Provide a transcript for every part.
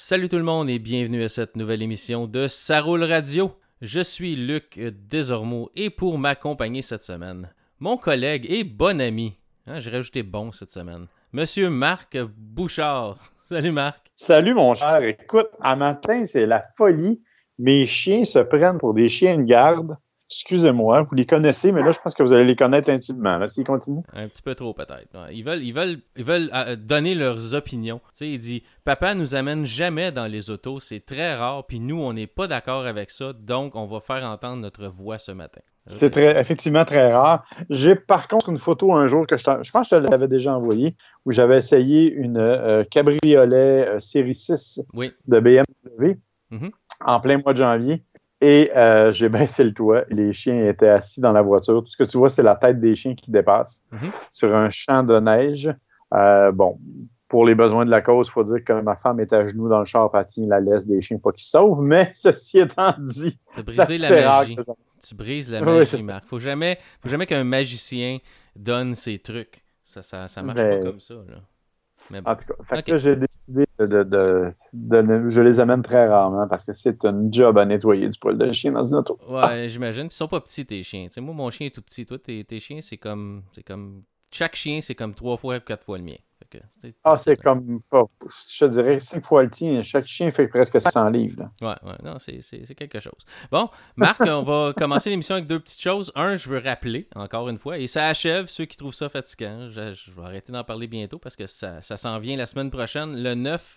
Salut tout le monde et bienvenue à cette nouvelle émission de Ça roule radio. Je suis Luc Desormeaux et pour m'accompagner cette semaine, mon collègue et bon ami, j'ai rajouté bon cette semaine, Monsieur Marc Bouchard. Salut Marc. Salut mon cher. Écoute, à matin, c'est la folie. Mes chiens se prennent pour des chiens de garde. Excusez-moi, vous les connaissez, mais là, je pense que vous allez les connaître intimement. Là, s'ils continuent. Un petit peu trop peut-être. Ouais, ils veulent donner leurs opinions. Tu sais, il dit « Papa nous amène jamais dans les autos, c'est très rare, puis nous, on n'est pas d'accord avec ça, donc on va faire entendre notre voix ce matin. » C'est effectivement très rare. J'ai par contre une photo un jour que je pense que je te l'avais déjà envoyée, où j'avais essayé une cabriolet série 6 de BMW en plein mois de janvier. Et j'ai baissé le toit. Les chiens étaient assis dans la voiture. Tout ce que tu vois, c'est la tête des chiens qui dépasse sur un champ de neige. Pour les besoins de la cause, il faut dire que ma femme est à genoux dans le char, elle tient la laisse des chiens, pas qu'ils sauvent. Mais ceci étant dit, tu as brisé la magie. Tu brises la magie, Marc. Faut jamais qu'un magicien donne ses trucs. Ça marche pas comme ça, là. Mais bon. En tout cas, ça, j'ai décidé je les amène très rarement parce que c'est un job à nettoyer du poil de chien dans une auto. Ouais, j'imagine. Puis ils sont pas petits, tes chiens. T'sais, moi, mon chien est tout petit. Toi, tes chiens, c'est comme... Chaque chien, c'est comme 3 fois ou 4 fois le mien. C'est comme, je te dirais, 5 fois le tien. Chaque chien fait presque 100 livres. Là. Ouais, non, c'est quelque chose. Bon, Marc, on va commencer l'émission avec deux petites choses. Un, je veux rappeler, encore une fois, et ça achève ceux qui trouvent ça fatigant. Je vais arrêter d'en parler bientôt parce que ça s'en vient la semaine prochaine. Le 9,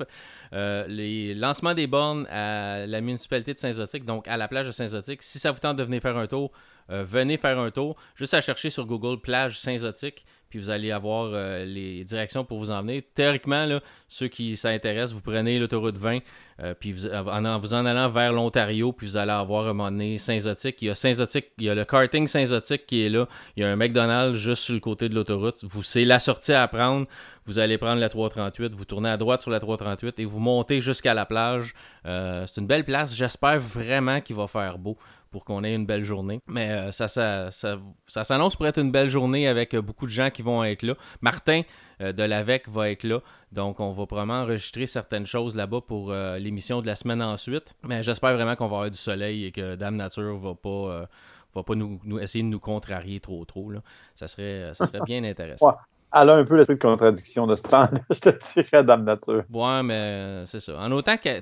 les lancements des bornes à la municipalité de Saint-Zotique, donc à la plage de Saint-Zotique. Si ça vous tente de venir faire un tour, venez faire un tour. Juste à chercher sur Google plage Saint-Zotique. Puis vous allez avoir les directions pour vous en venir. Théoriquement, là, ceux qui s'intéressent, vous prenez l'autoroute 20, puis vous en allant vers l'Ontario, puis vous allez avoir à un moment donné Saint-Zotique. Il y a le karting Saint-Zotique qui est là. Il y a un McDonald's juste sur le côté de l'autoroute. C'est la sortie à prendre. Vous allez prendre la 338, vous tournez à droite sur la 338 et vous montez jusqu'à la plage. C'est une belle place. J'espère vraiment qu'il va faire beau pour qu'on ait une belle journée. Mais ça s'annonce pour être une belle journée avec beaucoup de gens qui vont être là. Martin de l'AVEC va être là. Donc, on va probablement enregistrer certaines choses là-bas pour l'émission de la semaine ensuite. Mais j'espère vraiment qu'on va avoir du soleil et que Dame Nature va pas nous essayer de nous contrarier trop. Là. Ça serait bien intéressant. Ouais. Elle a un peu l'esprit de contradiction de ce temps-là, je te dirais, Dame Nature. Ouais, mais c'est ça. En autant qu'il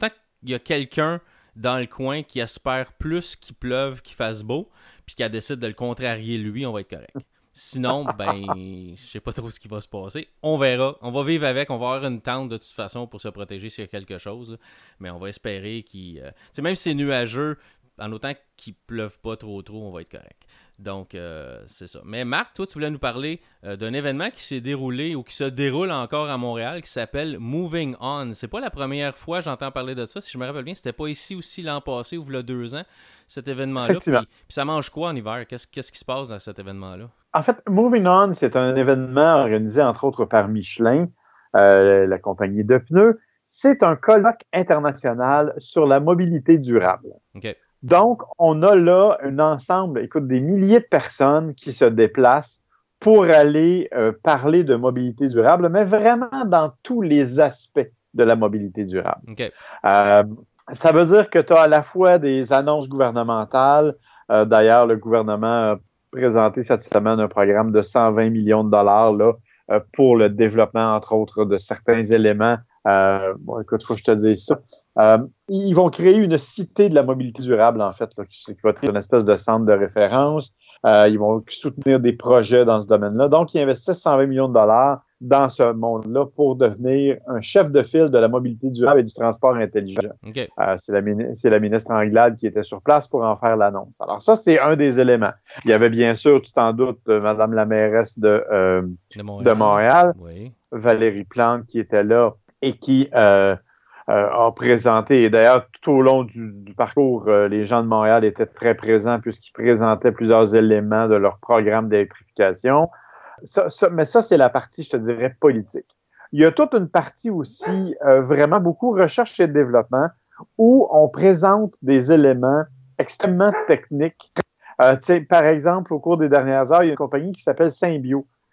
y a quelqu'un dans le coin qui espère plus qu'il pleuve, qu'il fasse beau, puis qu'elle décide de le contrarier lui, on va être correct. Sinon, je sais pas trop ce qui va se passer. On verra. On va vivre avec. On va avoir une tente de toute façon pour se protéger s'il y a quelque chose. Là. Mais on va espérer même si c'est nuageux, en autant qu'il pleuve pas trop, on va être correct. Donc, c'est ça. Mais Marc, toi, tu voulais nous parler d'un événement qui s'est déroulé ou qui se déroule encore à Montréal qui s'appelle Moving On. C'est pas la première fois que j'entends parler de ça. Si je me rappelle bien, c'était pas ici aussi l'an passé ou il y a 2 ans, cet événement-là. Puis ça mange quoi en hiver? Qu'est-ce qui se passe dans cet événement-là? En fait, Moving On, c'est un événement organisé entre autres par Michelin, la compagnie de pneus. C'est un colloque international sur la mobilité durable. OK. Donc, on a là un ensemble, des milliers de personnes qui se déplacent pour aller parler de mobilité durable, mais vraiment dans tous les aspects de la mobilité durable. Okay. Ça veut dire que tu as à la fois des annonces gouvernementales. D'ailleurs, le gouvernement a présenté cette semaine un programme de 120 millions de dollars là, pour le développement, entre autres, de certains éléments. Écoute, il faut que je te dise ça. Ils vont créer une cité de la mobilité durable, en fait, là, qui va être une espèce de centre de référence. Ils vont soutenir des projets dans ce domaine-là. Donc, ils investissent 120 millions de dollars dans ce monde-là pour devenir un chef de file de la mobilité durable et du transport intelligent. Okay. C'est la ministre Anglade qui était sur place pour en faire l'annonce. Alors ça, c'est un des éléments. Il y avait bien sûr, tu t'en doutes, Madame la mairesse de Montréal, oui. Valérie Plante, qui était là et qui a présenté, et d'ailleurs, tout au long du parcours, les gens de Montréal étaient très présents puisqu'ils présentaient plusieurs éléments de leur programme d'électrification. Mais ça, c'est la partie, je te dirais, politique. Il y a toute une partie aussi, vraiment beaucoup recherche et développement, où on présente des éléments extrêmement techniques. Par exemple, au cours des dernières heures, il y a une compagnie qui s'appelle Symbio,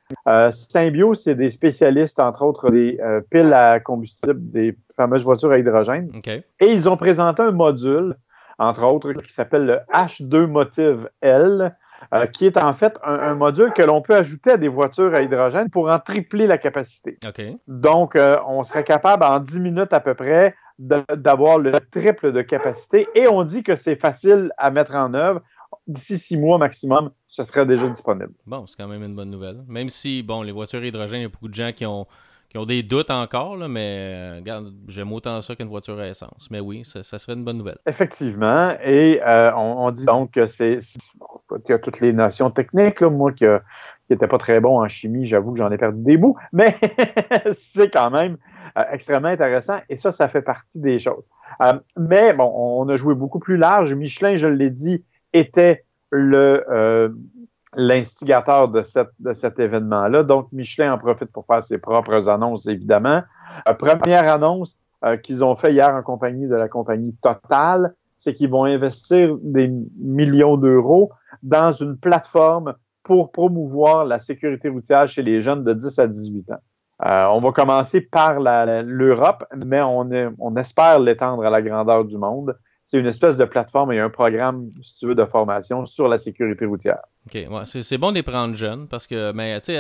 Symbio, c'est des spécialistes, entre autres, des piles à combustible, des fameuses voitures à hydrogène. Okay. Et ils ont présenté un module, entre autres, qui s'appelle le H2 Motive L, qui est en fait un module que l'on peut ajouter à des voitures à hydrogène pour en tripler la capacité. Okay. Donc, on serait capable, en 10 minutes à peu près, d'avoir le triple de capacité. Et on dit que c'est facile à mettre en œuvre. D'ici 6 mois maximum, ce serait déjà disponible. Bon, c'est quand même une bonne nouvelle. Même si, bon, les voitures à hydrogène, il y a beaucoup de gens qui ont des doutes encore, là, mais regarde, j'aime autant ça qu'une voiture à essence. Mais oui, ça serait une bonne nouvelle. Effectivement. Et on dit donc que il y a toutes les notions techniques. Là, moi qui n'étais pas très bon en chimie, j'avoue que j'en ai perdu des bouts, mais c'est quand même extrêmement intéressant. Et ça fait partie des choses. Mais bon, on a joué beaucoup plus large. Michelin, je l'ai dit, était l'instigateur de cet événement-là. Donc, Michelin en profite pour faire ses propres annonces, évidemment. Première annonce qu'ils ont fait hier en compagnie de la compagnie Total, c'est qu'ils vont investir des millions d'euros dans une plateforme pour promouvoir la sécurité routière chez les jeunes de 10 à 18 ans. On va commencer par l'Europe, mais on espère l'étendre à la grandeur du monde. C'est une espèce de plateforme et un programme, si tu veux, de formation sur la sécurité routière. OK, ouais, c'est bon de les prendre jeunes parce que, mais tu sais,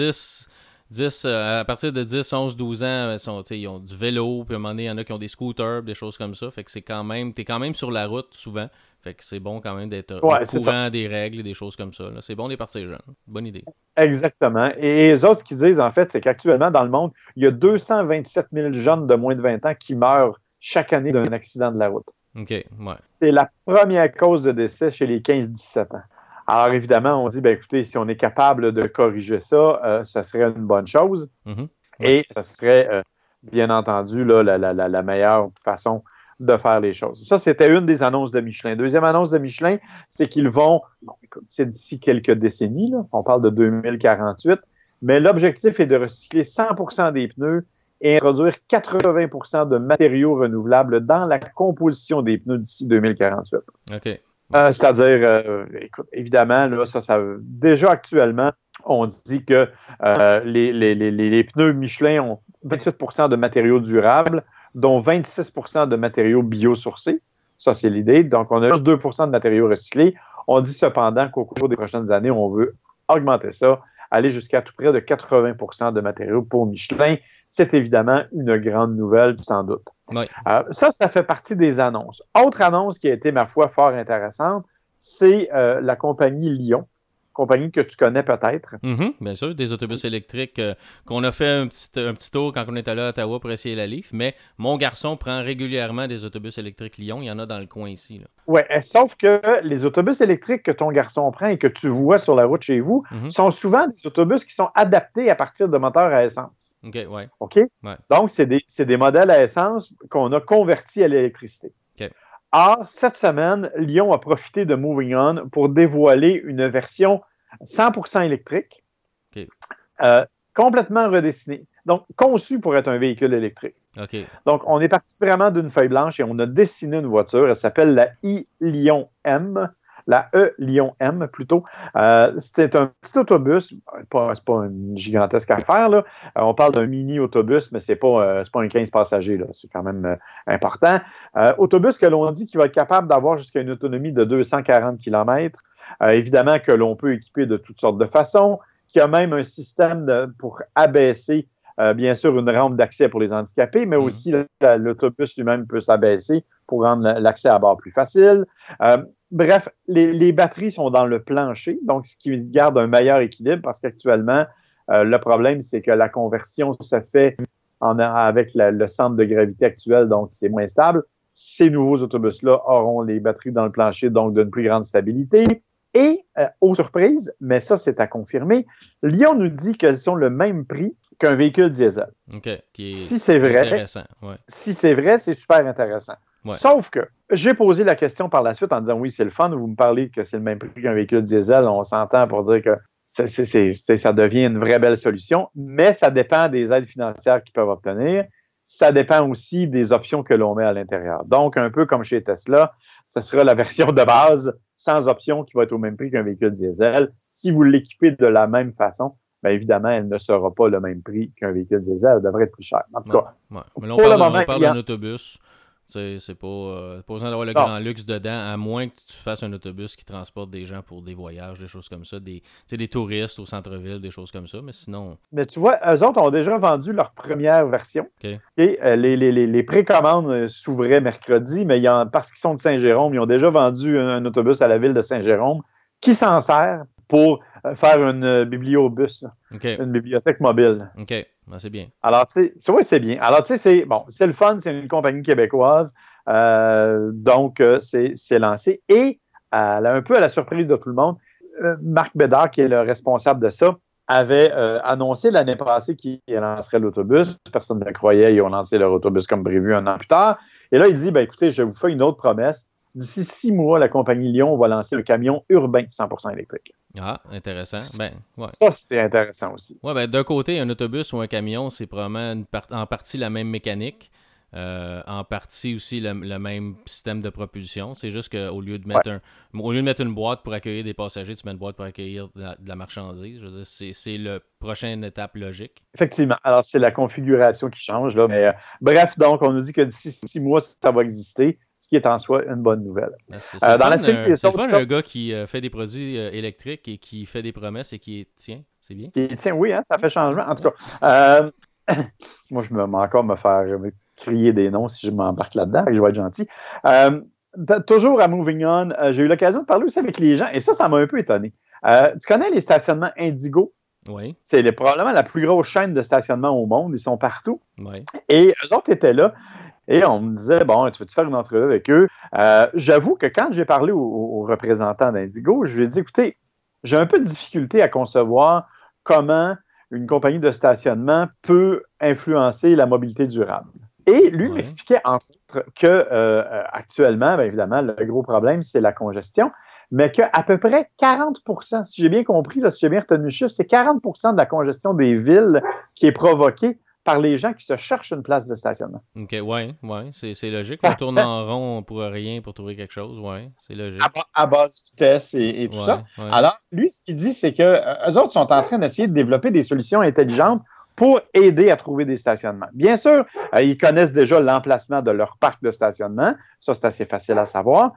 à partir de 10, 11, 12 ans, ils ont du vélo, puis à un moment donné, il y en a qui ont des scooters, des choses comme ça. Fait que t'es quand même sur la route souvent. Fait que c'est bon quand même d'être au courant des règles et des choses comme ça. Là. C'est bon de les partir jeunes. Bonne idée. Exactement. Et les autres, ce qu'ils disent, en fait, c'est qu'actuellement, dans le monde, il y a 227 000 jeunes de moins de 20 ans qui meurent chaque année d'un accident de la route. OK, ouais. C'est la première cause de décès chez les 15-17 ans. Alors, évidemment, on dit, écoutez, si on est capable de corriger ça, ça serait une bonne chose. Mm-hmm. Et ça serait, bien entendu, là, la meilleure façon de faire les choses. Ça, c'était une des annonces de Michelin. Deuxième annonce de Michelin, c'est qu'ils vont, c'est d'ici quelques décennies, là, on parle de 2048, mais l'objectif est de recycler 100% des pneus et introduire 80% de matériaux renouvelables dans la composition des pneus d'ici 2048. OK. C'est-à-dire, écoute, évidemment, là, déjà actuellement, on dit que les pneus Michelin ont 28% de matériaux durables, dont 26% de matériaux biosourcés. Ça, c'est l'idée. Donc, on a juste 2% de matériaux recyclés. On dit cependant qu'au cours des prochaines années, on veut augmenter ça, aller jusqu'à tout près de 80% de matériaux pour Michelin. C'est évidemment une grande nouvelle, sans doute. Oui. Ça fait partie des annonces. Autre annonce qui a été, ma foi, fort intéressante, c'est la compagnie Lyon, compagnie que tu connais peut-être. Mm-hmm, bien sûr, des autobus électriques qu'on a fait un petit tour quand on était là à Ottawa pour essayer la Leaf, mais mon garçon prend régulièrement des autobus électriques Lyon, il y en a dans le coin ici. Oui, sauf que les autobus électriques que ton garçon prend et que tu vois sur la route chez vous sont souvent des autobus qui sont adaptés à partir de moteurs à essence. OK, ouais. OK? Ouais. Donc, c'est des modèles à essence qu'on a convertis à l'électricité. OK. Or, cette semaine, Lyon a profité de Moving On pour dévoiler une version 100% électrique, okay. Complètement redessinée. Donc, conçue pour être un véhicule électrique. Okay. Donc, on est parti vraiment d'une feuille blanche et on a dessiné une voiture. Elle s'appelle la i-Lion M. La E-Lion M, plutôt. C'était un petit autobus. C'est pas une gigantesque affaire, là. On parle d'un mini-autobus, mais c'est pas un 15 passagers, là. C'est quand même important. Autobus que l'on dit qu'il va être capable d'avoir jusqu'à une autonomie de 240 km. Évidemment que l'on peut équiper de toutes sortes de façons. Qu'il y a même un système pour abaisser, bien sûr, une rampe d'accès pour les handicapés, mais aussi l'autobus lui-même peut s'abaisser pour rendre l'accès à bord plus facile. Bref, les batteries sont dans le plancher, donc ce qui garde un meilleur équilibre parce qu'actuellement, le problème, c'est que la conversion se fait avec le centre de gravité actuel, donc c'est moins stable. Ces nouveaux autobus-là auront les batteries dans le plancher, donc d'une plus grande stabilité. Et, aux surprises, mais ça, c'est à confirmer, Lyon nous dit qu'elles sont le même prix qu'un véhicule diesel. OK. Si c'est vrai, intéressant. Ouais. Si c'est vrai, c'est super intéressant. Ouais. Sauf que j'ai posé la question par la suite en disant oui, c'est le fun, vous me parlez que c'est le même prix qu'un véhicule diesel, on s'entend pour dire que ça devient une vraie belle solution, mais ça dépend des aides financières qu'ils peuvent obtenir. Ça dépend aussi des options que l'on met à l'intérieur. Donc, un peu comme chez Tesla, ce sera la version de base sans option qui va être au même prix qu'un véhicule diesel. Si vous l'équipez de la même façon, bien évidemment, elle ne sera pas le même prix qu'un véhicule diesel. Elle devrait être plus chère. En tout cas, mais là, pour le moment, on parle d'un autobus. C'est pas besoin d'avoir le grand luxe dedans, à moins que tu fasses un autobus qui transporte des gens pour des voyages, des choses comme ça, des touristes au centre-ville, des choses comme ça, mais sinon... Mais tu vois, eux autres ont déjà vendu leur première version. Okay. Et les précommandes s'ouvraient mercredi, mais parce qu'ils sont de Saint-Jérôme, ils ont déjà vendu un autobus à la ville de Saint-Jérôme qui s'en sert pour faire une bibliobus, une bibliothèque mobile. OK, ben, c'est bien. Alors, tu sais, oui, c'est bien. Alors, tu sais, c'est le fun, c'est une compagnie québécoise, donc c'est lancé. Et un peu à la surprise de tout le monde, Marc Bédard, qui est le responsable de ça, avait annoncé l'année passée qu'il lancerait l'autobus. Personne ne le croyait, ils ont lancé leur autobus comme prévu un an plus tard. Et là, il dit, écoutez, je vous fais une autre promesse. D'ici 6 mois, la compagnie Lyon va lancer un camion urbain 100% électrique. Ah, intéressant. Ça, c'est intéressant aussi. Oui, d'un côté, un autobus ou un camion, c'est probablement en partie la même mécanique, en partie aussi le même système de propulsion. C'est juste qu'au lieu de mettre une boîte pour accueillir des passagers, tu mets une boîte pour accueillir de la marchandise. Je veux dire, c'est la prochaine étape logique. Effectivement. Alors, c'est la configuration qui change, là. Mais bref, donc, on nous dit que d'ici 6 mois, ça va exister. Ce qui est en soi une bonne nouvelle. C'est le fun, un gars qui fait des produits électriques et qui fait des promesses et qui tient. C'est bien. Qui tient, oui, hein, ça fait changement. En tout cas, moi, je vais encore me faire crier des noms si je m'embarque là-dedans, et je vais être gentil. Toujours à Moving On, j'ai eu l'occasion de parler aussi avec les gens, et ça m'a un peu étonné. Tu connais les stationnements Indigo? Oui. C'est probablement la plus grosse chaîne de stationnement au monde. Ils sont partout. Oui. Et eux autres étaient là. Et on me disait, tu veux-tu faire une entrevue avec eux? J'avoue que quand j'ai parlé aux représentants d'Indigo, je lui ai dit, écoutez, j'ai un peu de difficulté à concevoir comment une compagnie de stationnement peut influencer la mobilité durable. Et lui m'expliquait, entre autres, que actuellement, bien évidemment, le gros problème, c'est la congestion, mais qu'à peu près 40%, si j'ai bien compris, là, si j'ai bien retenu le chiffre, c'est 40% de la congestion des villes qui est provoquée par les gens qui se cherchent une place de stationnement. OK, oui, c'est logique. On tourne en rond pour rien pour trouver quelque chose, oui, c'est logique. À basse vitesse et tout ça. Ouais. Alors, lui, ce qu'il dit, c'est qu'eux autres sont en train d'essayer de développer des solutions intelligentes pour aider à trouver des stationnements. Bien sûr, ils connaissent déjà l'emplacement de leur parc de stationnement. Ça, c'est assez facile à savoir.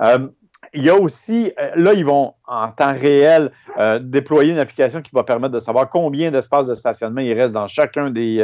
Il y a aussi, là, ils vont en temps réel déployer une application qui va permettre de savoir combien d'espaces de stationnement il reste dans chacun des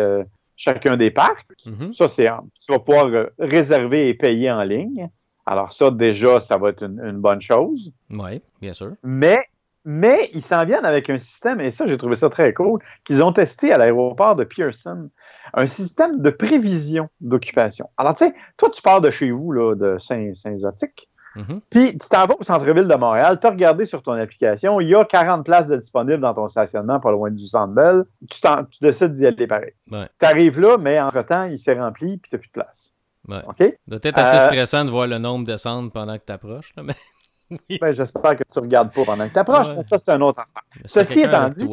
parcs. Mm-hmm. Ça, tu vas pouvoir réserver et payer en ligne. Alors ça, déjà, ça va être une bonne chose. Oui, bien sûr. Mais ils s'en viennent avec un système, et ça, j'ai trouvé ça très cool, qu'ils ont testé à l'aéroport de Pearson. Un système de prévision d'occupation. Alors, tu sais, toi, tu pars de chez vous, là, de Saint-Zotique. Mm-hmm. Puis, tu t'en vas au centre-ville de Montréal, tu as regardé sur ton application, il y a 40 places de disponibles dans ton stationnement, pas loin du Centre Bell. Tu décides d'y aller pareil. Ouais. Tu arrives là, mais entre-temps, il s'est rempli, puis tu n'as plus de place. Ouais. OK? Ça doit être assez stressant de voir le nombre descendre pendant que tu approches. Mais... oui. Ben, j'espère que tu ne regardes pas pendant que tu approches, mais ça, c'est un autre affaire. Ceci étant dit,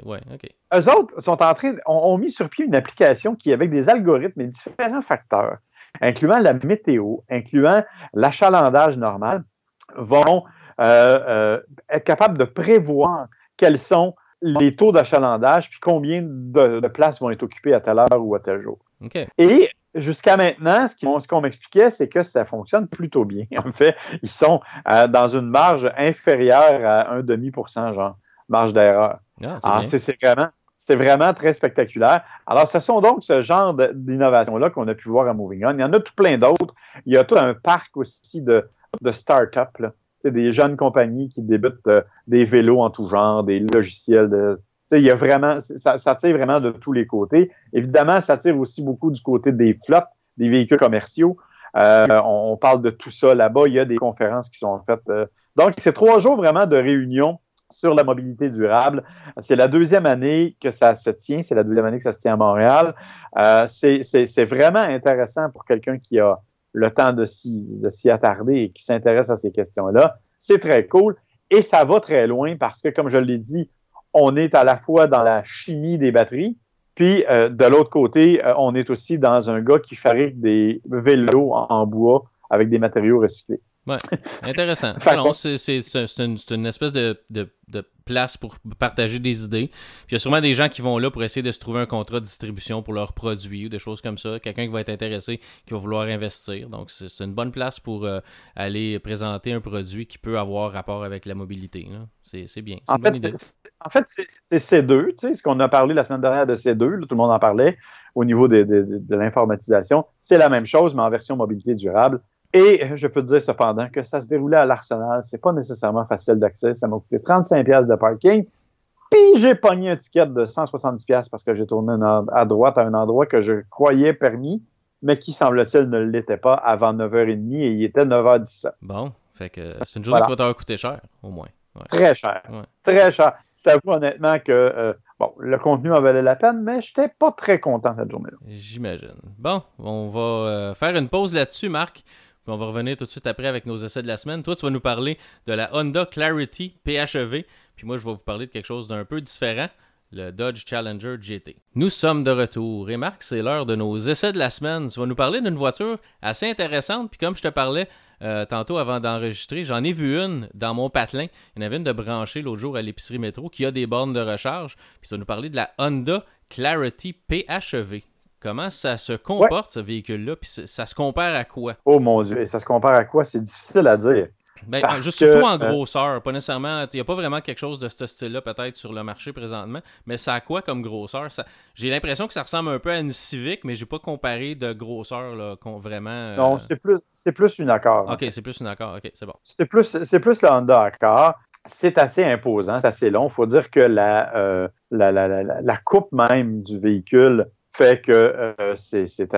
eux autres sont en train, ont mis sur pied une application qui, avec des algorithmes et différents facteurs, incluant la météo, incluant l'achalandage normal, vont être capables de prévoir quels sont les taux d'achalandage puis combien de places vont être occupées à telle heure ou à tel jour. Okay. Et jusqu'à maintenant, ce qu'on m'expliquait, c'est que ça fonctionne plutôt bien. En fait, ils sont dans une marge inférieure à 0,5%, genre, marge d'erreur. Alors, c'est vraiment très spectaculaire. Alors, ce sont donc ce genre d'innovation-là qu'on a pu voir à Moving On. Il y en a tout plein d'autres. Il y a tout un parc aussi de start-up, là. C'est des jeunes compagnies qui débutent des vélos en tout genre, des logiciels. Il y a vraiment, ça tire vraiment de tous les côtés. Évidemment, ça tire aussi beaucoup du côté des flottes, des véhicules commerciaux. On parle de tout ça là-bas. Il y a des conférences qui sont faites. Donc, c'est 3 jours vraiment de réunion sur la mobilité durable. C'est la 2e année que ça se tient. C'est la 2e année que ça se tient à Montréal. C'est vraiment intéressant pour quelqu'un qui a le temps de s'y attarder et qui s'intéresse à ces questions-là. C'est très cool et ça va très loin parce que, comme je l'ai dit, on est à la fois dans la chimie des batteries, puis de l'autre côté, on est aussi dans un gars qui fabrique des vélos en bois avec des matériaux recyclés. Ouais, intéressant. Non, c'est une espèce de place pour partager des idées. Puis il y a sûrement des gens qui vont là pour essayer de se trouver un contrat de distribution pour leurs produits ou des choses comme ça. Quelqu'un qui va être intéressé, qui va vouloir investir. Donc, c'est une bonne place pour aller présenter un produit qui peut avoir rapport avec la mobilité. Là. C'est bien. C'est une bonne idée. C'est C2, tu sais, ce qu'on a parlé la semaine dernière de C2, là, tout le monde en parlait au niveau de l'informatisation. C'est la même chose, mais en version mobilité durable. Et je peux te dire cependant que ça se déroulait à l'Arsenal. C'est pas nécessairement facile d'accès. Ça m'a coûté 35$ de parking. Puis j'ai pogné un ticket de 170$ parce que j'ai tourné à droite à un endroit que je croyais permis, mais qui, semble-t-il, ne l'était pas avant 9h30 et il était 9h17. Bon, fait que c'est une journée qui va t'avoir coûté cher, au moins. Ouais. Très cher. Ouais. Très cher. Je t'avoue honnêtement que le contenu en valait la peine, mais je n'étais pas très content cette journée-là. J'imagine. Bon, on va faire une pause là-dessus, Marc. Puis on va revenir tout de suite après avec nos essais de la semaine. Toi, tu vas nous parler de la Honda Clarity PHEV. Puis moi, je vais vous parler de quelque chose d'un peu différent, le Dodge Challenger GT. Nous sommes de retour. Et Marc, c'est l'heure de nos essais de la semaine. Tu vas nous parler d'une voiture assez intéressante. Puis comme je te parlais tantôt avant d'enregistrer, j'en ai vu une dans mon patelin. Il y en avait une de branchée l'autre jour à l'épicerie métro qui a des bornes de recharge. Puis tu vas nous parler de la Honda Clarity PHEV. Comment ça se comporte, ce véhicule-là, puis ça se compare à quoi? Oh mon Dieu, et ça se compare à quoi? C'est difficile à dire. Surtout en grosseur, pas nécessairement. Il n'y a pas vraiment quelque chose de ce style-là peut-être sur le marché présentement, mais ça a quoi comme grosseur? J'ai l'impression que ça ressemble un peu à une Civic, mais j'ai pas comparé de grosseur là, vraiment. Non, c'est plus une Accord. Ok, c'est plus une Accord, ok, c'est bon. C'est plus le Honda Accord. C'est assez imposant, c'est assez long. Il faut dire que la coupe même du véhicule fait que c'est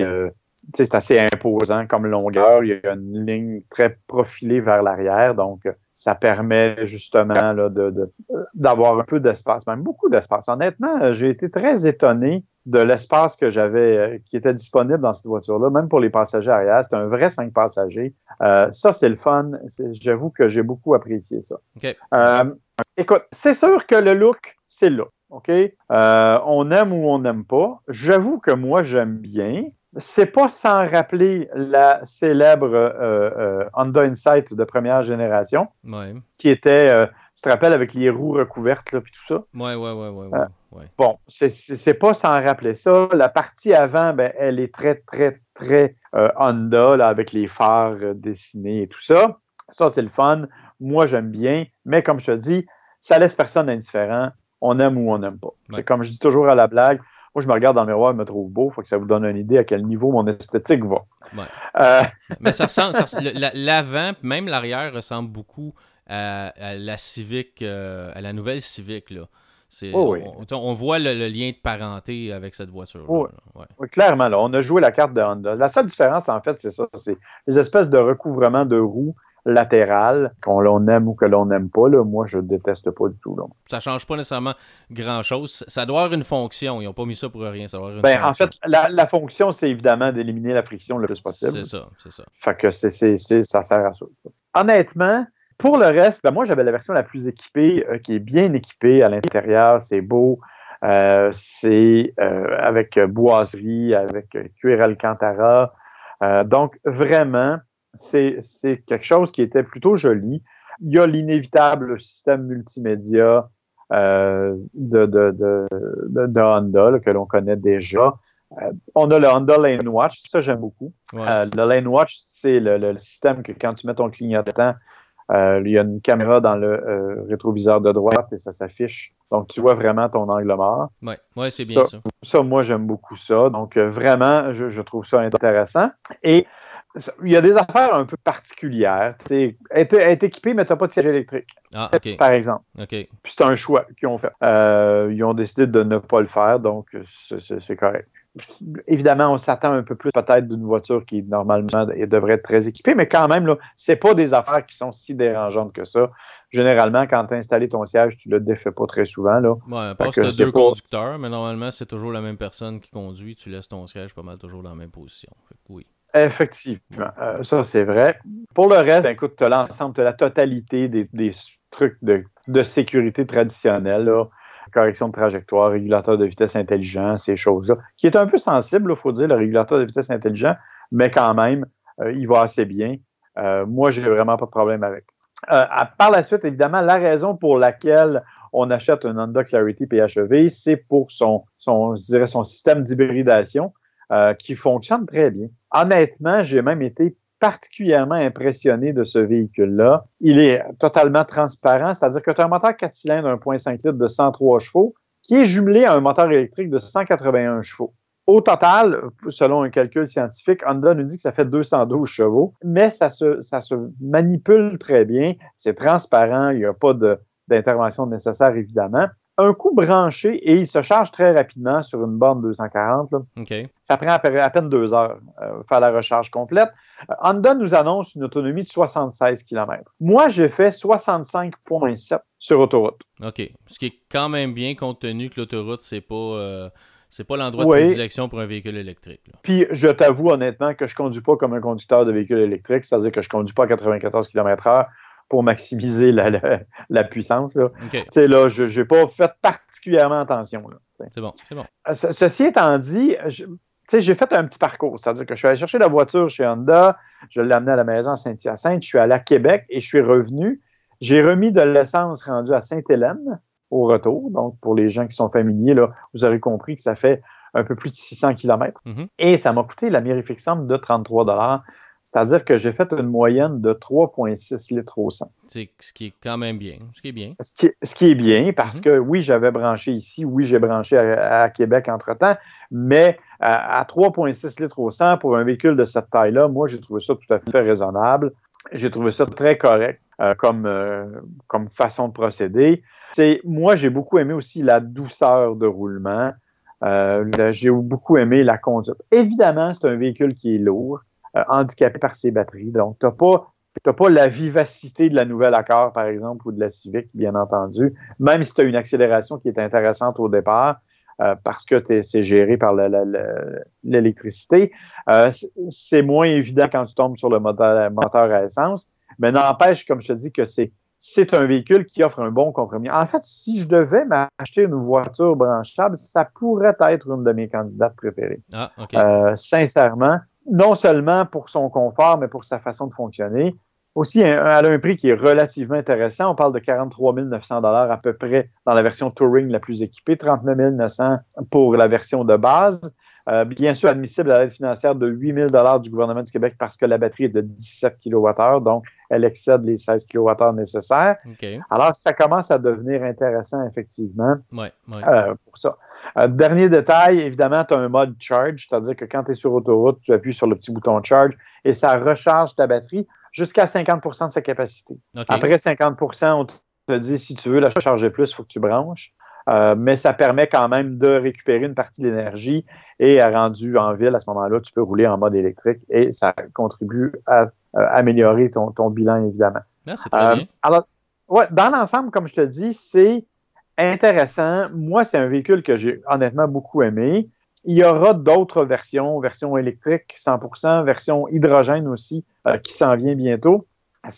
assez imposant comme longueur. Il y a une ligne très profilée vers l'arrière, donc ça permet justement là, d'avoir un peu d'espace, même beaucoup d'espace. Honnêtement, j'ai été très étonné de l'espace que j'avais, qui était disponible dans cette voiture-là, même pour les passagers arrière. C'est un vrai 5 passagers. Ça, c'est le fun. J'avoue que j'ai beaucoup apprécié ça. Okay. Écoute, c'est sûr que le look, c'est le look. OK? On aime ou on n'aime pas. J'avoue que moi, j'aime bien. C'est pas sans rappeler la célèbre Honda Insight de première génération, qui était, tu te rappelles, avec les roues recouvertes là, puis tout ça. Ouais. Bon, c'est pas sans rappeler ça. La partie avant, ben, elle est très, très, très Honda, là, avec les phares dessinés et tout ça. Ça, c'est le fun. Moi, j'aime bien. Mais comme je te dis, ça laisse personne indifférent. On aime ou on n'aime pas. Ouais. Comme je dis toujours à la blague, moi, je me regarde dans le miroir et me trouve beau. Il faut que ça vous donne une idée à quel niveau mon esthétique va. Ouais. Mais ça ressemble, l'avant, même l'arrière ressemble beaucoup à la Civic, à la nouvelle Civic, là. On voit le lien de parenté avec cette voiture. Oui, clairement, là, on a joué la carte de Honda. La seule différence, en fait, c'est ça. C'est les espèces de recouvrements de roues latérales, qu'on l'on aime ou que l'on n'aime pas. Là. Moi, je déteste pas du tout. Là. Ça change pas nécessairement grand-chose. Ça doit avoir une fonction. Ils n'ont pas mis ça pour rien. Ça doit avoir une fonction. En fait, la fonction, c'est évidemment d'éliminer la friction le plus possible. C'est ça. Fait que ça sert à ça. Honnêtement, pour le reste, moi, j'avais la version la plus équipée, qui est bien équipée à l'intérieur. C'est beau. C'est avec boiserie, avec cuir Alcantara. Donc, vraiment, c'est quelque chose qui était plutôt joli. Il y a l'inévitable système multimédia de Honda là, que l'on connaît déjà. On a le Honda Lane Watch. Ça, j'aime beaucoup. Ouais. Le Lane Watch, c'est le système que quand tu mets ton clignotant, il y a une caméra dans le rétroviseur de droite et ça s'affiche. Donc, tu vois vraiment ton angle mort. Oui, c'est bien ça. Ça, moi, j'aime beaucoup ça. Donc, vraiment, je trouve ça intéressant. Et il y a des affaires un peu particulières. Être équipé, mais tu n'as pas de siège électrique. Ah, OK. Par exemple. OK. Puis c'est un choix qu'ils ont fait. Ils ont décidé de ne pas le faire, donc c'est correct. Évidemment, on s'attend un peu plus peut-être d'une voiture qui, normalement, devrait être très équipée, mais quand même, là, c'est pas des affaires qui sont si dérangeantes que ça. Généralement, quand tu as installé ton siège, tu le défais pas très souvent. Là. Ouais, parce que tu as deux conducteurs, mais normalement, c'est toujours la même personne qui conduit. Tu laisses ton siège pas mal toujours dans la même position. Fait que oui. Effectivement, ça c'est vrai. Pour le reste, écoute, tu as l'ensemble, tu as la totalité des trucs de sécurité traditionnels, là. Correction de trajectoire, régulateur de vitesse intelligent, ces choses-là, qui est un peu sensible, il faut dire, le régulateur de vitesse intelligent, mais quand même, il va assez bien. Moi, j'ai vraiment pas de problème avec. Par la suite, évidemment, la raison pour laquelle on achète un Honda Clarity PHEV, c'est pour je dirais son système d'hybridation qui fonctionne très bien. Honnêtement, j'ai même été particulièrement impressionné de ce véhicule-là. Il est totalement transparent, c'est-à-dire que tu as un moteur 4 cylindres 1,5 litres de 103 chevaux qui est jumelé à un moteur électrique de 181 chevaux. Au total, selon un calcul scientifique, Honda nous dit que ça fait 212 chevaux, mais ça se manipule très bien, c'est transparent, il n'y a pas d'intervention nécessaire, évidemment. Un coup branché et il se charge très rapidement sur une borne 240. Là. Okay. Ça prend à peine 2 heures faire la recharge complète. Honda nous annonce une autonomie de 76 km. Moi, j'ai fait 65,7 sur autoroute. OK. Ce qui est quand même bien compte tenu que l'autoroute, c'est pas l'endroit de prédilection pour un véhicule électrique. Là. Puis, je t'avoue honnêtement que je ne conduis pas comme un conducteur de véhicule électrique, c'est-à-dire que je ne conduis pas à 94 km/h pour maximiser la puissance. Là. Okay. Tu sais, là, je n'ai pas fait particulièrement attention. Là, c'est bon. Ceci étant dit, j'ai fait un petit parcours, c'est-à-dire que je suis allé chercher la voiture chez Honda, je l'ai amenée à la maison à Saint-Hyacinthe, je suis allé à Québec et je suis revenu. J'ai remis de l'essence rendue à Sainte-Hélène au retour. Donc, pour les gens qui sont familiers, là, vous aurez compris que ça fait un peu plus de 600 km. Mm-hmm. Et ça m'a coûté la Mirific-Somme de 33 $. C'est-à-dire que j'ai fait une moyenne de 3,6 litres au 100. C'est ce qui est quand même bien. Ce qui est bien. Ce qui est bien parce que oui, j'avais branché ici, oui, j'ai branché à Québec entre-temps, mais à 3,6 litres au 100 pour un véhicule de cette taille-là, moi, j'ai trouvé ça tout à fait raisonnable. J'ai trouvé ça très correct comme façon de procéder. Moi, j'ai beaucoup aimé aussi la douceur de roulement. J'ai beaucoup aimé la conduite. Évidemment, c'est un véhicule qui est lourd. Handicapé par ses batteries. Donc, tu n'as pas la vivacité de la nouvelle Accord, par exemple, ou de la Civic, bien entendu, même si tu as une accélération qui est intéressante au départ, parce que c'est géré par l'électricité. C'est moins évident quand tu tombes sur le moteur à essence, mais n'empêche, comme je te dis, que c'est un véhicule qui offre un bon compromis. En fait, si je devais m'acheter une voiture branchable, ça pourrait être une de mes candidates préférées. Ah, OK. Sincèrement, non seulement pour son confort, mais pour sa façon de fonctionner. Aussi, elle a un prix qui est relativement intéressant. On parle de 43 900 $ à peu près dans la version Touring la plus équipée, 39 900 pour la version de base. Bien sûr, admissible à l'aide financière de 8 000 $ du gouvernement du Québec parce que la batterie est de 17 kWh, donc elle excède les 16 kWh nécessaires. Okay. Alors, ça commence à devenir intéressant, effectivement, ouais. Pour ça. Dernier détail, évidemment, tu as un mode charge, c'est-à-dire que quand tu es sur autoroute, tu appuies sur le petit bouton charge et ça recharge ta batterie jusqu'à 50 % de sa capacité. Okay. Après 50 %, on te dit si tu veux la charger plus, il faut que tu branches. Mais ça permet quand même de récupérer une partie de l'énergie et rendu en ville, à ce moment-là, tu peux rouler en mode électrique et ça contribue à améliorer ton bilan, évidemment. Ah, c'est très bien. Alors, ouais, dans l'ensemble, comme je te dis, c'est intéressant. Moi, c'est un véhicule que j'ai honnêtement beaucoup aimé. Il y aura d'autres versions électriques 100%, version hydrogène aussi, qui s'en vient bientôt.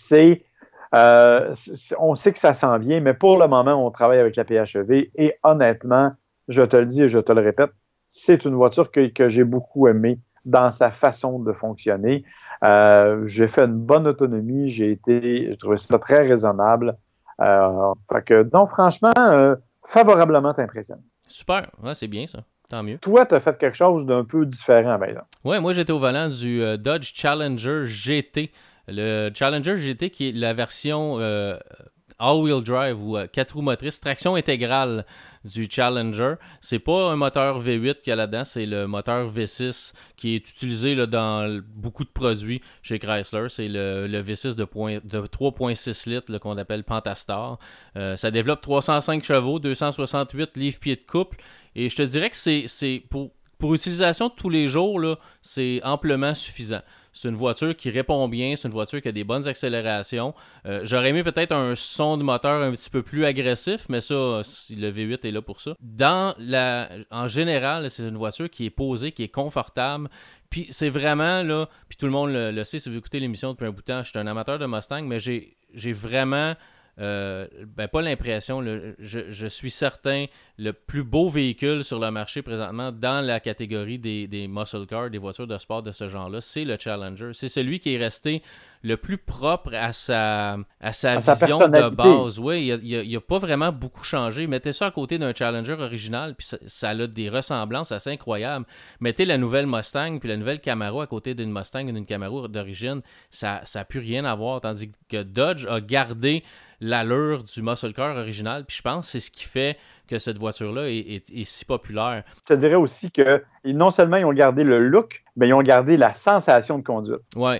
On sait que ça s'en vient, mais pour le moment, on travaille avec la PHEV et honnêtement, je te le dis et je te le répète, c'est une voiture que j'ai beaucoup aimée dans sa façon de fonctionner. J'ai fait une bonne autonomie, j'ai trouvé ça très raisonnable. Donc, franchement, favorablement impressionné. Super, ouais, c'est bien ça. Tant mieux. Toi, tu as fait quelque chose d'un peu différent, ben là. Ouais, moi j'étais au volant du Dodge Challenger GT. Le Challenger GT qui est la version all-wheel drive ou 4 roues motrices, traction intégrale du Challenger. C'est pas un moteur V8 qu'il y a là-dedans, c'est le moteur V6 qui est utilisé là, dans beaucoup de produits chez Chrysler. C'est le V6 de 3,6 litres là, qu'on appelle Pentastar. Ça développe 305 chevaux, 268 livres-pieds de couple. Et je te dirais que c'est pour utilisation de tous les jours, là, c'est amplement suffisant. C'est une voiture qui répond bien, c'est une voiture qui a des bonnes accélérations. J'aurais aimé peut-être un son de moteur un petit peu plus agressif, mais ça, le V8 est là pour ça. En général, c'est une voiture qui est posée, qui est confortable. Puis c'est vraiment, là, puis tout le monde le sait, si vous écoutez l'émission depuis un bout de temps, je suis un amateur de Mustang, mais j'ai vraiment pas l'impression, je suis certain, le plus beau véhicule sur le marché présentement dans la catégorie des muscle cars, des voitures de sport de ce genre-là, c'est le Challenger. C'est celui qui est resté le plus propre à sa vision de base. Oui, il n'a pas vraiment beaucoup changé. Mettez ça à côté d'un Challenger original, puis ça a des ressemblances assez incroyables. Mettez la nouvelle Mustang puis la nouvelle Camaro à côté d'une Mustang et d'une Camaro d'origine, ça n'a plus rien à voir. Tandis que Dodge a gardé l'allure du muscle car original, puis je pense que c'est ce qui fait que cette voiture-là est si populaire. Je te dirais aussi que non seulement ils ont gardé le look, mais ils ont gardé la sensation de conduite. Ouais.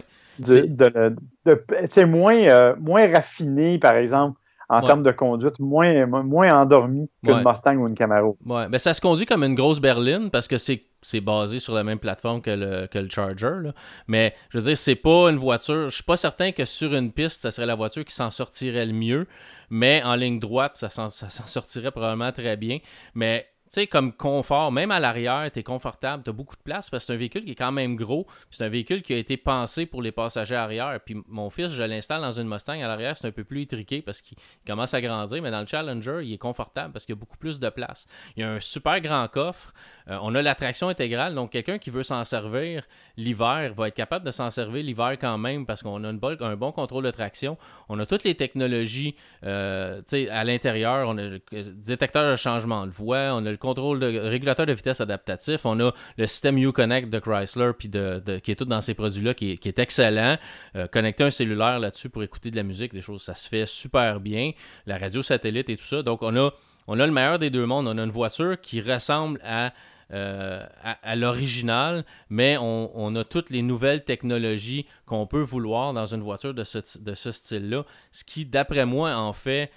C'est moins raffiné, par exemple, en termes de conduite, moins endormi qu'une Mustang ou une Camaro. Ouais, ben ça se conduit comme une grosse berline parce que c'est basé sur la même plateforme que le Charger. Là. Mais je veux dire, c'est pas une voiture. Je suis pas certain que sur une piste, ça serait la voiture qui s'en sortirait le mieux. Mais en ligne droite, ça s'en sortirait probablement très bien. Mais tu sais, comme confort, même à l'arrière, tu es confortable, tu as beaucoup de place parce que c'est un véhicule qui est quand même gros. C'est un véhicule qui a été pensé pour les passagers arrière. Puis mon fils, je l'installe dans une Mustang à l'arrière, c'est un peu plus étriqué parce qu'il commence à grandir. Mais dans le Challenger, il est confortable parce qu'il y a beaucoup plus de place. Il y a un super grand coffre. On a la traction intégrale. Donc, quelqu'un qui veut s'en servir l'hiver va être capable de s'en servir l'hiver quand même parce qu'on a un bon contrôle de traction. On a toutes les technologies à l'intérieur. On a le détecteur de changement de voie. On a le contrôle de régulateur de vitesse adaptatif. On a le système Uconnect de Chrysler puis qui est tout dans ces produits-là qui est excellent. Connecter un cellulaire là-dessus pour écouter de la musique, des choses, ça se fait super bien. La radio satellite et tout ça. Donc, on a le meilleur des deux mondes. On a une voiture qui ressemble à l'original, mais on a toutes les nouvelles technologies qu'on peut vouloir dans une voiture de ce style-là, ce qui, d'après moi, en fait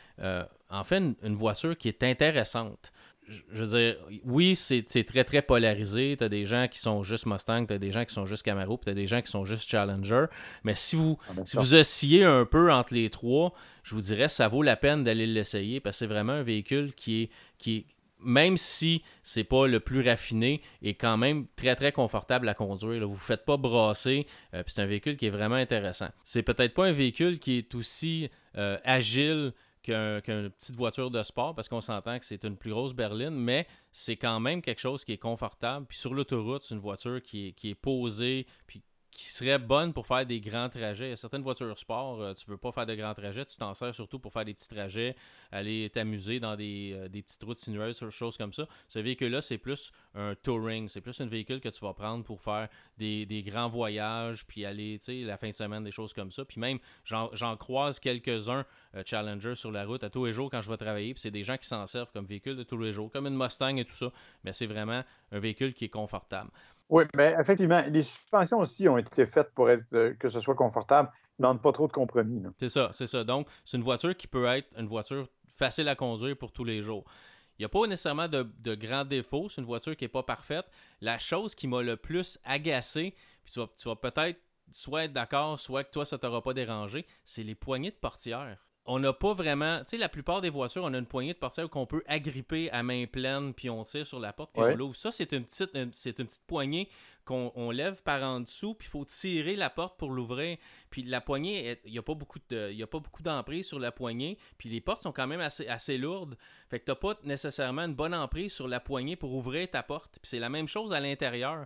une voiture qui est intéressante. Je veux dire, oui, c'est très, très polarisé. Tu as des gens qui sont juste Mustang, tu as des gens qui sont juste Camaro, puis tu as des gens qui sont juste Challenger. Mais si vous oscillez un peu entre les trois, je vous dirais ça vaut la peine d'aller l'essayer parce que c'est vraiment un véhicule qui est même si c'est pas le plus raffiné, est quand même très très confortable à conduire. Là. Vous ne vous faites pas brasser, puis c'est un véhicule qui est vraiment intéressant. C'est peut-être pas un véhicule qui est aussi agile qu'une petite voiture de sport, parce qu'on s'entend que c'est une plus grosse berline, mais c'est quand même quelque chose qui est confortable. Puis sur l'autoroute, c'est une voiture qui est posée, puis qui serait bonne pour faire des grands trajets. Il y a certaines voitures sport, tu veux pas faire de grands trajets, tu t'en sers surtout pour faire des petits trajets, aller t'amuser dans des petites routes sinueuses, choses comme ça. Ce véhicule-là, c'est plus un touring, c'est plus un véhicule que tu vas prendre pour faire des grands voyages, puis aller, tu sais, la fin de semaine, des choses comme ça. Puis même, j'en croise quelques-uns Challenger sur la route à tous les jours quand je vais travailler, puis c'est des gens qui s'en servent comme véhicule de tous les jours, comme une Mustang et tout ça, mais c'est vraiment un véhicule qui est confortable. Oui, mais effectivement, les suspensions aussi ont été faites pour que ce soit confortable. Ils n'ont pas trop de compromis. Là. C'est ça. Donc, c'est une voiture qui peut être une voiture facile à conduire pour tous les jours. Il n'y a pas nécessairement de grands défauts. C'est une voiture qui n'est pas parfaite. La chose qui m'a le plus agacé, puis tu vas peut-être soit être d'accord, soit que toi, ça ne t'aura pas dérangé, c'est les poignées de portière. On n'a pas vraiment... Tu sais, la plupart des voitures, on a une poignée de portière qu'on peut agripper à main pleine, puis on tire sur la porte, puis on l'ouvre. Ça, c'est une petite poignée qu'on lève par en dessous, puis il faut tirer la porte pour l'ouvrir. Puis la poignée, il n'y a pas beaucoup d'emprise sur la poignée, puis les portes sont quand même assez lourdes. Fait que tu n'as pas nécessairement une bonne emprise sur la poignée pour ouvrir ta porte. Puis c'est la même chose à l'intérieur.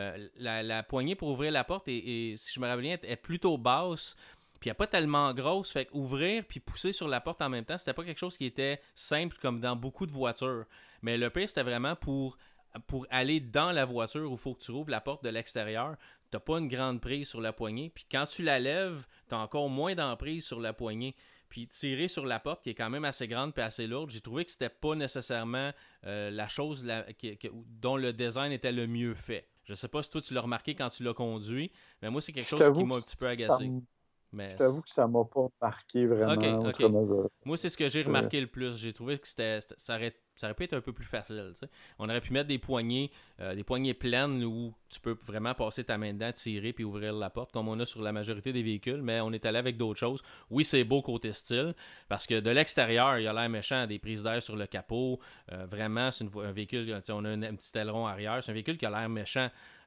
La poignée pour ouvrir la porte, si je me rappelle bien, est plutôt basse. Puis elle n'est pas tellement grosse, fait qu'ouvrir puis pousser sur la porte en même temps, c'était pas quelque chose qui était simple comme dans beaucoup de voitures. Mais le pire, c'était vraiment pour aller dans la voiture où il faut que tu rouvres la porte de l'extérieur. Tu n'as pas une grande prise sur la poignée. Puis quand tu la lèves, tu as encore moins d'emprise sur la poignée. Puis tirer sur la porte, qui est quand même assez grande et assez lourde, j'ai trouvé que c'était pas nécessairement la chose dont le design était le mieux fait. Je sais pas si toi tu l'as remarqué quand tu l'as conduit, mais moi c'est quelque chose qui m'a un petit peu agacé. Je t'avoue que ça m'a pas marqué vraiment. OK. Moi, c'est ce que j'ai remarqué le plus. J'ai trouvé que ça aurait pu être un peu plus facile. T'sais. On aurait pu mettre des poignées pleines où tu peux vraiment passer ta main dedans, tirer puis ouvrir la porte, comme on a sur la majorité des véhicules, mais on est allé avec d'autres choses. Oui, c'est beau côté style, parce que de l'extérieur, il a l'air méchant, des prises d'air sur le capot. Vraiment, c'est un véhicule, on a un petit aileron arrière. C'est un véhicule qui a l'air méchant.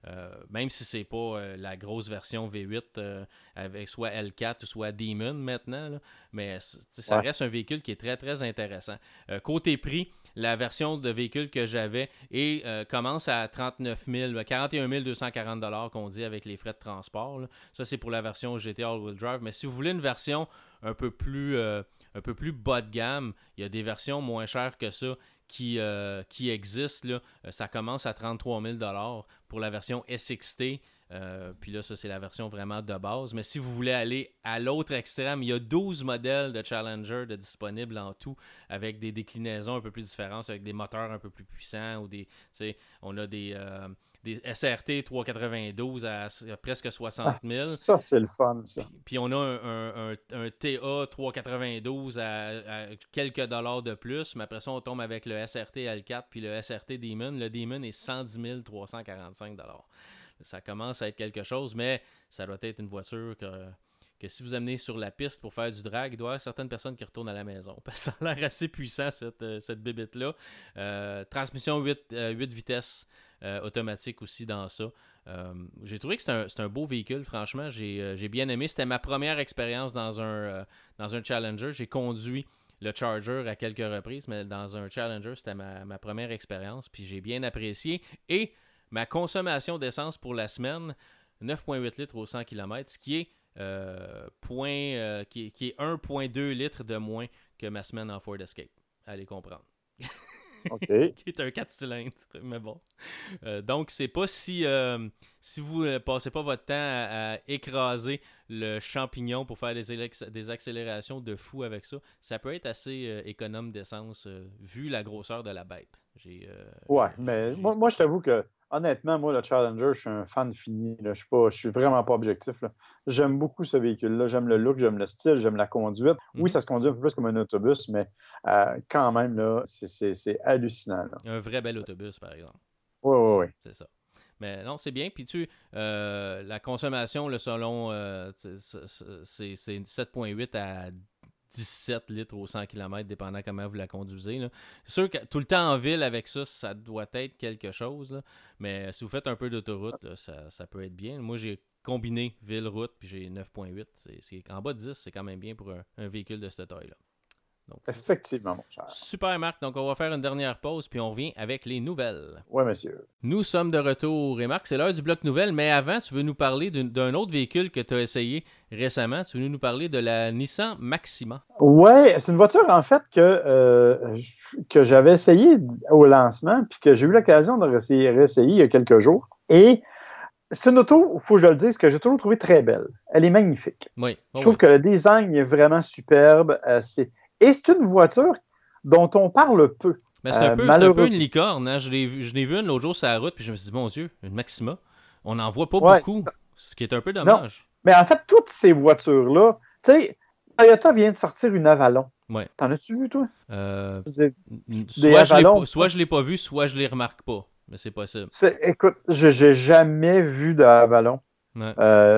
Même si c'est pas la grosse version V8 avec soit L4 ou soit Demon maintenant, là, mais ça reste un véhicule qui est très, très intéressant. Côté prix, la version de véhicule que j'avais commence à 41 240 $ qu'on dit avec les frais de transport. Là. Ça, c'est pour la version GT All-Wheel Drive. Mais si vous voulez une version un peu plus bas de gamme, il y a des versions moins chères que ça qui existent. Là. Ça commence à 33 000 $ pour la version SXT. Puis là, ça, c'est la version vraiment de base. Mais si vous voulez aller à l'autre extrême, il y a 12 modèles de Challenger de disponibles en tout, avec des déclinaisons un peu plus différentes, avec des moteurs un peu plus puissants. Ou on a des SRT 392 à presque 60 000. Ça, c'est le fun, ça. Puis on a un TA 392 à quelques dollars de plus, mais après ça, on tombe avec le SRT L4 puis le SRT Demon. Le Demon est 110 345 $. Ça commence à être quelque chose, mais ça doit être une voiture que si vous amenez sur la piste pour faire du drag, il doit y avoir certaines personnes qui retournent à la maison. Parce que ça a l'air assez puissant, cette bébête-là. Transmission 8 vitesses automatique aussi dans ça. J'ai trouvé que c'est un beau véhicule, franchement. J'ai bien aimé. C'était ma première expérience dans un Challenger. J'ai conduit le Charger à quelques reprises, mais dans un Challenger, c'était ma première expérience. Puis j'ai bien apprécié. Et ma consommation d'essence pour la semaine, 9,8 litres au 100 km, ce qui est 1,2 litres de moins que ma semaine en Ford Escape. Allez comprendre. OK. Qui est un 4 cylindres, mais bon. Donc, c'est pas si vous ne passez pas votre temps à écraser le champignon pour faire des accélérations de fou avec ça, ça peut être assez économe d'essence vu la grosseur de la bête. Mais moi, je t'avoue que honnêtement, moi, le Challenger, je suis un fan fini. Là. Je suis vraiment pas objectif. Là. J'aime beaucoup ce véhicule-là. J'aime le look, j'aime le style, j'aime la conduite. Oui, ça se conduit un peu plus comme un autobus, mais quand même, là, c'est hallucinant. Là. Un vrai bel autobus, par exemple. Oui. C'est ça. Mais non, c'est bien. Puis la consommation, le selon, c'est 7,8 à 17 litres au 100 km, dépendant comment vous la conduisez. Là. C'est sûr que tout le temps en ville avec ça, ça doit être quelque chose. Là. Mais si vous faites un peu d'autoroute, là, ça peut être bien. Moi, j'ai combiné ville-route, puis j'ai 9,8. C'est en bas de 10, c'est quand même bien pour un véhicule de cette taille-là. Donc, effectivement, mon cher. Super, Marc. Donc, on va faire une dernière pause, puis on revient avec les nouvelles. Oui, monsieur. Nous sommes de retour. Et Marc, c'est l'heure du bloc nouvelles, mais avant, tu veux nous parler d'un autre véhicule que tu as essayé récemment. Tu veux nous parler de la Nissan Maxima. Oui, c'est une voiture, en fait, que j'avais essayé au lancement, puis que j'ai eu l'occasion de réessayer il y a quelques jours. Et c'est une auto, il faut que je le dise, que j'ai toujours trouvé très belle. Elle est magnifique. Oui. Je trouve que le design est vraiment superbe. Et c'est une voiture dont on parle peu. Mais c'est un peu une licorne. Hein? Je l'ai vu une l'autre jour sur la route, puis je me suis dit, mon Dieu, une Maxima. On n'en voit pas beaucoup, ce qui est un peu dommage. Non. Mais en fait, toutes ces voitures-là, tu sais, Toyota vient de sortir une Avalon. Ouais. T'en as-tu vu, toi? Soit je l'ai pas vu, soit je les remarque pas. Mais c'est possible. Écoute, j'ai jamais vu d'Avalon. Ouais.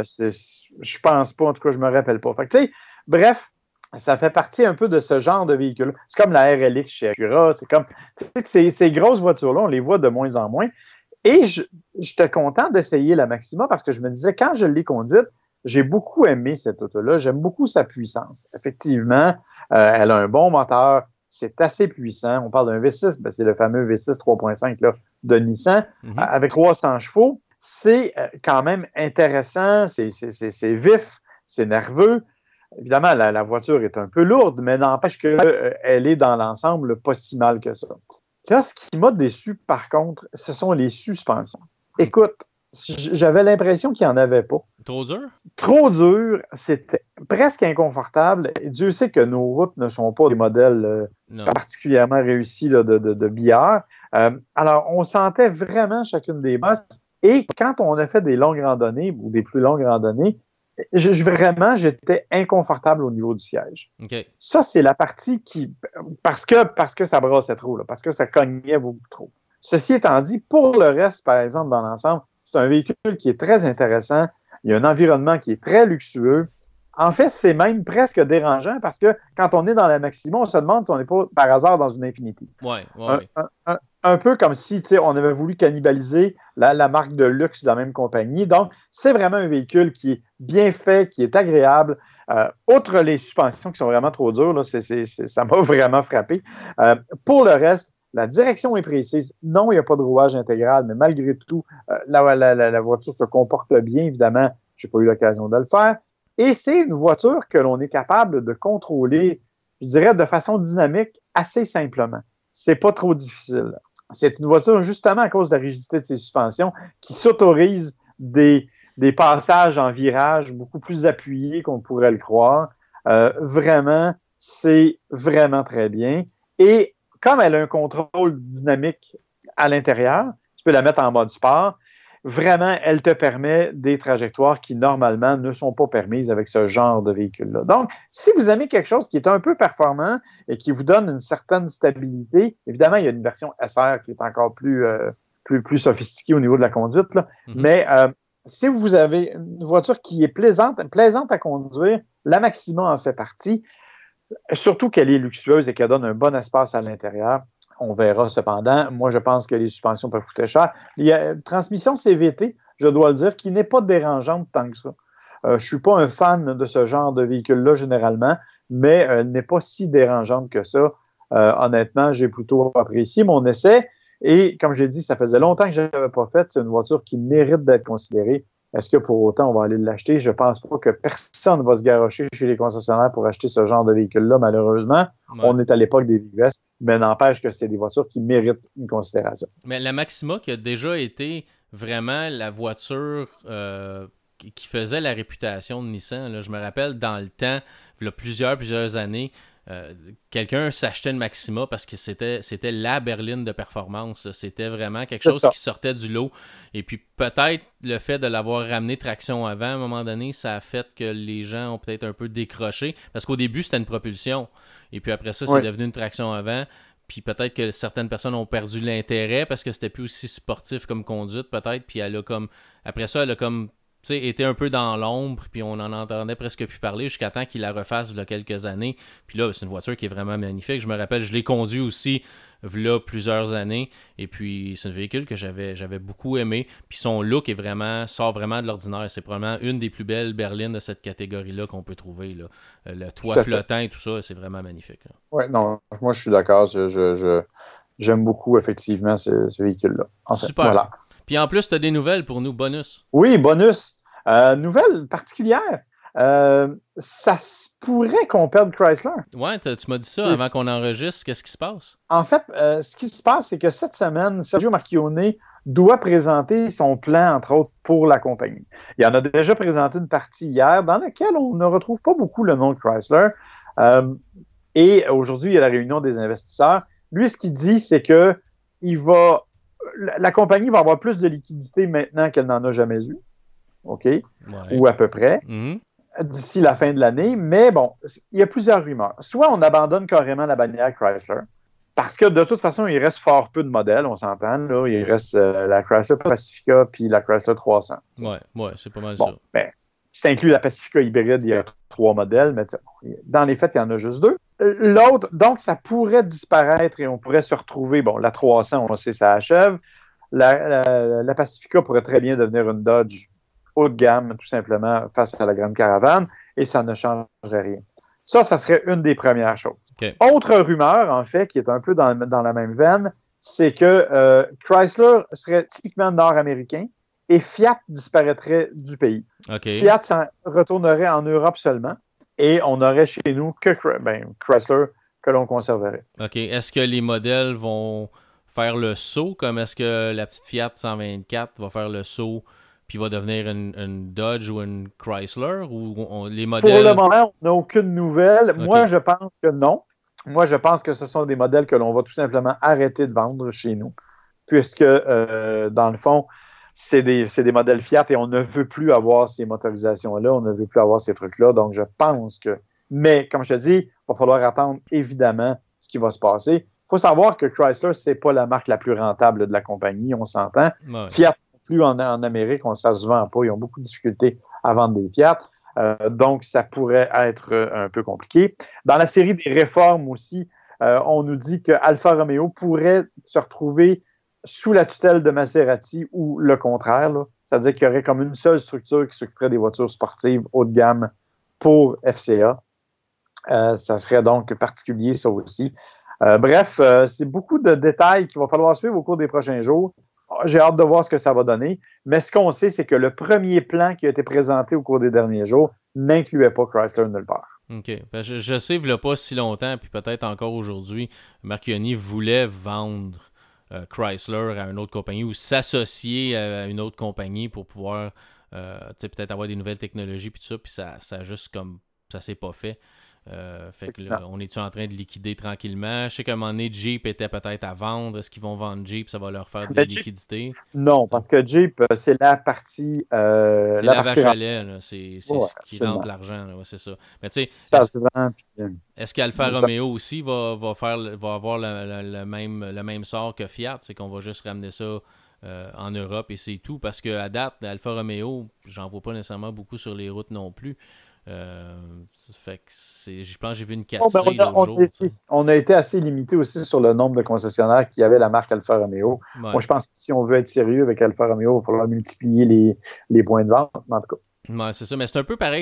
Je pense pas, en tout cas, je me rappelle pas. Fait que, tu sais, bref, ça fait partie un peu de ce genre de véhicule. C'est comme la RLX chez Acura. C'est comme ces grosses voitures-là, on les voit de moins en moins. Et j'étais content d'essayer la Maxima parce que je me disais, quand je l'ai conduite, j'ai beaucoup aimé cette auto-là. J'aime beaucoup sa puissance. Effectivement, elle a un bon moteur. C'est assez puissant. On parle d'un V6, c'est le fameux V6 3.5 là, de Nissan, avec 300 chevaux. C'est quand même intéressant. C'est vif, c'est nerveux. Évidemment, la voiture est un peu lourde, mais n'empêche qu'elle est dans l'ensemble pas si mal que ça. Là, ce qui m'a déçu, par contre, ce sont les suspensions. Écoute, j'avais l'impression qu'il n'y en avait pas. Trop dur? Trop dur. C'était presque inconfortable. Et Dieu sait que nos routes ne sont pas des modèles particulièrement réussis là, de billard. Alors, on sentait vraiment chacune des bosses. Et quand on a fait des longues randonnées ou des plus longues randonnées, vraiment, j'étais inconfortable au niveau du siège. Okay. Ça, c'est la partie qui... Parce que ça brassait trop, là, parce que ça cognait beaucoup trop. Ceci étant dit, pour le reste, par exemple, dans l'ensemble, c'est un véhicule qui est très intéressant. Il y a un environnement qui est très luxueux. En fait, c'est même presque dérangeant parce que quand on est dans la Maxima, on se demande si on n'est pas par hasard dans une Infiniti. Ouais. Un peu comme si on avait voulu cannibaliser la marque de luxe de la même compagnie. Donc, c'est vraiment un véhicule qui est bien fait, qui est agréable. Outre les suspensions qui sont vraiment trop dures, là, ça m'a vraiment frappé. Pour le reste, la direction est précise. Non, il n'y a pas de rouage intégral, mais malgré tout, la voiture se comporte bien. Évidemment, je n'ai pas eu l'occasion de le faire. Et c'est une voiture que l'on est capable de contrôler, je dirais, de façon dynamique assez simplement. C'est pas trop difficile. C'est une voiture, justement, à cause de la rigidité de ses suspensions, qui s'autorise des passages en virage beaucoup plus appuyés qu'on pourrait le croire. Vraiment, c'est vraiment très bien. Et comme elle a un contrôle dynamique à l'intérieur, tu peux la mettre en mode sport, vraiment, elle te permet des trajectoires qui, normalement, ne sont pas permises avec ce genre de véhicule-là. Donc, si vous aimez quelque chose qui est un peu performant et qui vous donne une certaine stabilité, évidemment, il y a une version SR qui est encore plus sophistiquée au niveau de la conduite, là. Mais si vous avez une voiture qui est plaisante à conduire, la Maxima en fait partie, surtout qu'elle est luxueuse et qu'elle donne un bon espace à l'intérieur. On verra cependant. Moi, je pense que les suspensions peuvent coûter cher. Il y a une transmission CVT, je dois le dire, qui n'est pas dérangeante tant que ça. Je ne suis pas un fan de ce genre de véhicule-là généralement, mais elle n'est pas si dérangeante que ça. Honnêtement, j'ai plutôt apprécié mon essai. Et comme j'ai dit, ça faisait longtemps que je ne l'avais pas fait. C'est une voiture qui mérite d'être considérée. Est-ce que pour autant, on va aller l'acheter? Je ne pense pas que personne va se garrocher chez les concessionnaires pour acheter ce genre de véhicule-là, malheureusement. Ouais. On est à l'époque des VUS, mais n'empêche que c'est des voitures qui méritent une considération. Mais la Maxima qui a déjà été vraiment la voiture qui faisait la réputation de Nissan, là, je me rappelle dans le temps, il y a plusieurs années, quelqu'un s'achetait une Maxima parce que c'était la berline de performance. C'était vraiment quelque chose qui sortait du lot. Et puis peut-être le fait de l'avoir ramené traction avant, à un moment donné, ça a fait que les gens ont peut-être un peu décroché. Parce qu'au début, c'était une propulsion. Et puis après ça, c'est devenu une traction avant. Puis peut-être que certaines personnes ont perdu l'intérêt parce que c'était plus aussi sportif comme conduite, peut-être. Puis après ça, elle a comme était un peu dans l'ombre, puis on en entendait presque plus parler jusqu'à temps qu'il la refasse il y a quelques années. Puis là, c'est une voiture qui est vraiment magnifique. Je me rappelle, je l'ai conduit aussi il y a plusieurs années. Et puis, c'est un véhicule que j'avais beaucoup aimé. Puis son look sort vraiment de l'ordinaire. C'est probablement une des plus belles berlines de cette catégorie-là qu'on peut trouver, là. Le toit flottant et tout ça, c'est vraiment magnifique. Oui, non, moi je suis d'accord. J'aime beaucoup, effectivement, ce véhicule-là. En fait, super. Voilà. Puis en plus, tu as des nouvelles pour nous, bonus. Oui, bonus. Nouvelle particulière. Ça se pourrait qu'on perde Chrysler. Ouais, tu m'as dit ça avant qu'on enregistre. Qu'est-ce qui se passe? En fait, ce qui se passe, c'est que cette semaine, Sergio Marchionne doit présenter son plan, entre autres, pour la compagnie. Il en a déjà présenté une partie hier dans laquelle on ne retrouve pas beaucoup le nom de Chrysler. Et aujourd'hui, il y a la réunion des investisseurs. Lui, ce qu'il dit, c'est que la compagnie va avoir plus de liquidité maintenant qu'elle n'en a jamais eu. OK? Ouais. Ou à peu près. D'ici la fin de l'année. Mais bon, il y a plusieurs rumeurs. Soit on abandonne carrément la bannière Chrysler, parce que de toute façon, il reste fort peu de modèles, on s'entend. Là. Il reste la Chrysler Pacifica puis la Chrysler 300. Ouais, c'est pas mal ça. Ben, si tu inclus la Pacifica hybride, il y a 3 modèles, mais dans les faits, il y en a juste 2. L'autre, donc, ça pourrait disparaître et on pourrait se retrouver, bon, la 300, on sait, ça achève. La Pacifica pourrait très bien devenir une Dodge haut de gamme, tout simplement, face à la Grande Caravane, et ça ne changerait rien. Ça serait une des premières choses. Okay. Autre rumeur, en fait, qui est un peu dans la même veine, c'est que Chrysler serait typiquement nord-américain et Fiat disparaîtrait du pays. Okay. Fiat retournerait en Europe seulement et on aurait chez nous que Chrysler que l'on conserverait. OK. Est-ce que les modèles vont faire le saut, comme est-ce que la petite Fiat 124 va faire le saut puis va devenir une Dodge ou une Chrysler, ou les modèles... Pour le moment, on n'a aucune nouvelle. Okay. Moi, je pense que non. Moi, je pense que ce sont des modèles que l'on va tout simplement arrêter de vendre chez nous, puisque, dans le fond, c'est des modèles Fiat et on ne veut plus avoir ces motorisations-là, on ne veut plus avoir ces trucs-là. Donc, je pense que... Mais, comme je te dis, il va falloir attendre, évidemment, ce qui va se passer. Il faut savoir que Chrysler, c'est pas la marque la plus rentable de la compagnie, on s'entend. Ouais. Fiat, plus en Amérique, ça se vend pas. Ils ont beaucoup de difficultés à vendre des Fiat. Donc, ça pourrait être un peu compliqué. Dans la série des réformes aussi, on nous dit que Alfa Romeo pourrait se retrouver sous la tutelle de Maserati ou le contraire, là. C'est-à-dire qu'il y aurait comme une seule structure qui s'occuperait des voitures sportives haut de gamme pour FCA. Ça serait donc particulier, ça aussi. Bref, c'est beaucoup de détails qu'il va falloir suivre au cours des prochains jours. J'ai hâte de voir ce que ça va donner. Mais ce qu'on sait, c'est que le premier plan qui a été présenté au cours des derniers jours n'incluait pas Chrysler nulle part. OK. Ben, je sais, il n'y a pas si longtemps, puis peut-être encore aujourd'hui, Marchionni voulait vendre Chrysler à une autre compagnie ou s'associer à une autre compagnie pour pouvoir peut-être avoir des nouvelles technologies, puis tout ça, puis ça a juste comme ça s'est pas fait. Fait que là, on est-tu en train de liquider tranquillement? Je sais qu'à un moment donné, Jeep était peut-être à vendre. Est-ce qu'ils vont vendre Jeep? Ça va leur faire de la liquidité? Non, parce que Jeep, c'est la partie... c'est la vache à lait. Là. C'est ce qui rentre l'argent. Là. Ouais, c'est ça. Mais tu sais, ça se vend. Est-ce qu'Alfa Romeo aussi va avoir le même sort que Fiat? C'est qu'on va juste ramener ça en Europe et c'est tout. Parce qu'à date, Alfa Romeo, j'en vois pas nécessairement beaucoup sur les routes non plus. Fait que je pense que j'ai vu une 4 on a été assez limité aussi sur le nombre de concessionnaires qui avaient la marque Alfa Romeo. Ouais. Moi, je pense que si on veut être sérieux avec Alfa Romeo, il va falloir multiplier les points de vente, en tout cas. Ouais, c'est ça, mais c'est un peu pareil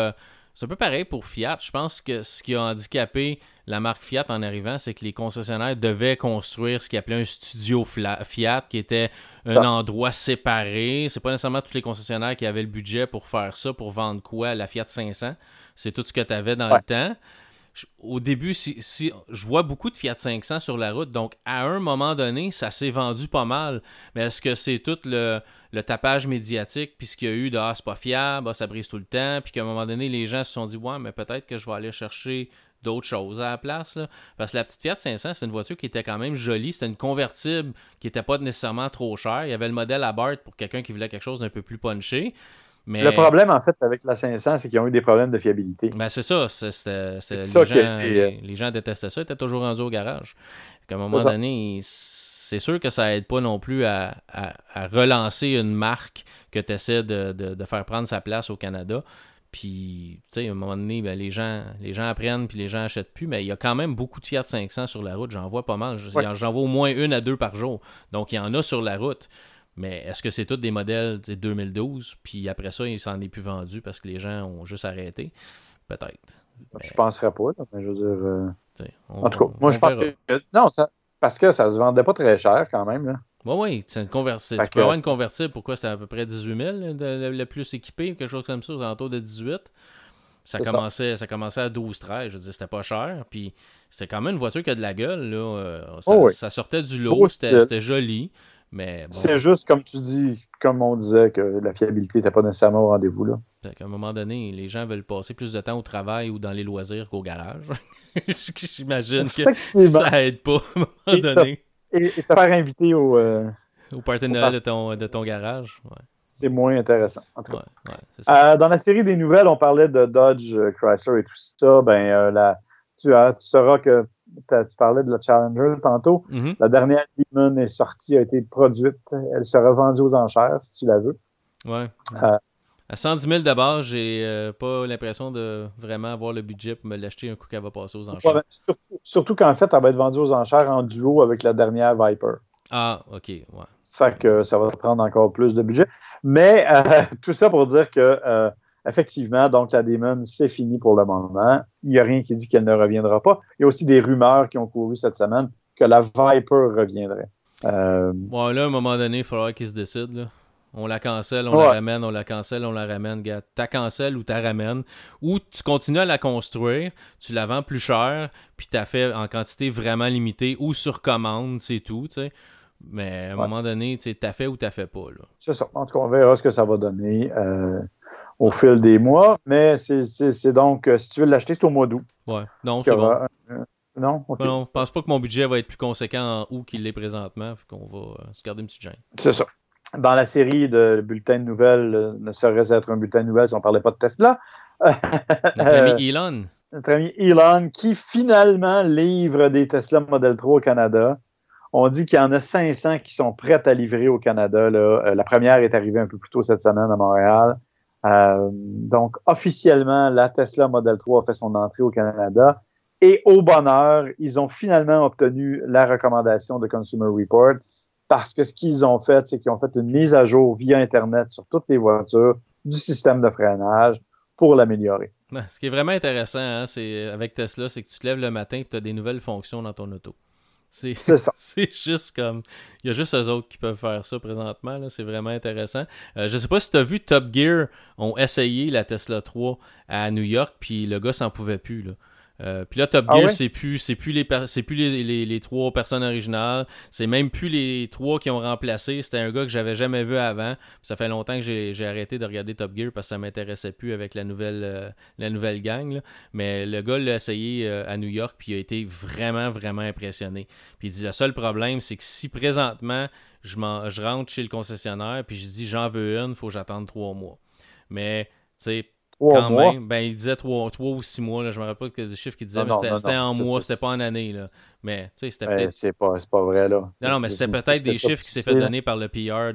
pour Fiat. Je pense que ce qui a handicapé la marque Fiat en arrivant, c'est que les concessionnaires devaient construire ce qu'ils appelaient un studio Fiat, qui était un endroit séparé. C'est pas nécessairement tous les concessionnaires qui avaient le budget pour faire ça, pour vendre quoi? La Fiat 500. C'est tout ce que tu avais dans le temps. Au début, si je vois beaucoup de Fiat 500 sur la route, donc à un moment donné, ça s'est vendu pas mal. Mais est-ce que c'est tout le tapage médiatique, puis ce qu'il y a eu de « c'est pas fiable, ça brise tout le temps », puis qu'à un moment donné, les gens se sont dit « ouais, mais peut-être que je vais aller chercher d'autres choses à la place. » là. Parce que la petite Fiat 500, c'est une voiture qui était quand même jolie. C'était une convertible qui n'était pas nécessairement trop chère. Il y avait le modèle Abarth pour quelqu'un qui voulait quelque chose d'un peu plus punché. Mais... Le problème, en fait, avec la 500, c'est qu'ils ont eu des problèmes de fiabilité. Ben c'est ça. Les gens détestaient ça. Ils étaient toujours rendus au garage. À un moment donné, c'est sûr que ça aide pas non plus à relancer une marque que tu essaies de faire prendre sa place au Canada. Puis, tu sais, à un moment donné, ben, les gens apprennent puis les gens achètent plus. Mais il y a quand même beaucoup de Fiat 500 sur la route. J'en vois pas mal. J'en vois au moins 1 à 2 par jour. Donc, il y en a sur la route. Mais est-ce que c'est tous des modèles 2012, puis après ça, il s'en est plus vendu parce que les gens ont juste arrêté? Peut-être. Je ne penserais pas, là, mais je veux dire... en tout cas, moi, je pense que... Non, parce que ça se vendait pas très cher quand même. Là. Oui, c'est une convertible. Tu peux avoir une convertible, pourquoi c'est à peu près 18 000, le plus équipé, quelque chose comme ça, aux alentours de 18. Ça commençait à 12-13, je veux dire, c'était pas cher. Puis c'était quand même une voiture qui a de la gueule. Là. Ça sortait du lot, c'était joli. Mais bon. C'est juste, comme tu dis, comme on disait, que la fiabilité n'était pas nécessairement au rendez-vous. Là. À un moment donné, les gens veulent passer plus de temps au travail ou dans les loisirs qu'au garage. J'imagine que ça aide pas à un moment donné. Et te faire inviter au party de Noël de ton garage. Ouais. C'est moins intéressant, en tout cas. Dans la série des nouvelles, on parlait de Dodge, Chrysler et tout ça. Tu sauras que tu parlais de la Challenger tantôt. Mm-hmm. La dernière Demon est sortie, a été produite. Elle sera vendue aux enchères, si tu la veux. Ouais. À 110 000 de base, j'ai pas l'impression de vraiment avoir le budget pour me l'acheter un coup qu'elle va passer aux enchères. Ouais, surtout qu'en fait, elle va être vendue aux enchères en duo avec la dernière Viper. Ah, OK, ouais. Fait que ça va prendre encore plus de budget. Mais tout ça pour dire que effectivement, donc la Demon, c'est fini pour le moment. Il n'y a rien qui dit qu'elle ne reviendra pas. Il y a aussi des rumeurs qui ont couru cette semaine que la Viper reviendrait. Bon, là, à un moment donné, il faudra qu'ils se décident. Là. On la cancelle, on la ramène, on la cancelle, on la ramène. Gars, t'as cancelle ou t'as ramène. Ou tu continues à la construire, tu la vends plus cher, puis t'as fait en quantité vraiment limitée ou sur commande, c'est tout, tu sais. Mais à un moment donné, tu sais, t'as fait ou t'as fait pas. Là. C'est ça. En tout cas, on verra ce que ça va donner au fil des mois. Mais c'est donc, si tu veux l'acheter, c'est au mois d'août. Ouais, non, c'est bon. Non? Okay. Non, je pense pas que mon budget va être plus conséquent en août qu'il l'est présentement. Fait qu'on va se garder une petite gêne. C'est ça. Dans la série de bulletins de nouvelles, ne serait-ce être un bulletin de nouvelles si on ne parlait pas de Tesla. Notre ami Elon. Notre ami Elon, qui finalement livre des Tesla Model 3 au Canada. On dit qu'il y en a 500 qui sont prêtes à livrer au Canada. Là. La première est arrivée un peu plus tôt cette semaine à Montréal. Donc, officiellement, la Tesla Model 3 a fait son entrée au Canada. Et au bonheur, ils ont finalement obtenu la recommandation de Consumer Report parce que ce qu'ils ont fait, c'est qu'ils ont fait une mise à jour via Internet sur toutes les voitures du système de freinage pour l'améliorer. Ce qui est vraiment intéressant avec Tesla, c'est que tu te lèves le matin et tu as des nouvelles fonctions dans ton auto. C'est ça. C'est juste comme... Il y a juste eux autres qui peuvent faire ça présentement. Là. C'est vraiment intéressant. Je sais pas si tu as vu, Top Gear ont essayé la Tesla 3 à New York, puis le gars s'en pouvait plus. Là. Puis là, Top Gear, c'est plus les trois personnes originales. C'est même plus les trois qui ont remplacé. C'était un gars que j'avais jamais vu avant. Puis ça fait longtemps que j'ai arrêté de regarder Top Gear parce que ça m'intéressait plus avec la nouvelle gang. Là. Mais le gars l'a essayé à New York puis il a été vraiment, vraiment impressionné. Puis il dit, le seul problème, c'est que si présentement, je rentre chez le concessionnaire puis je dis, j'en veux une, il faut que j'attende 3 mois. Mais, tu sais... Quand même, il disait 3 ou 6 mois, là, je me rappelle pas le chiffre qu'il disait, c'était en mois, c'était pas en année. Là. Mais tu sais, c'était peut-être. C'est pas vrai, là. Non, mais c'était peut-être des chiffres qui s'est fait donner par le PR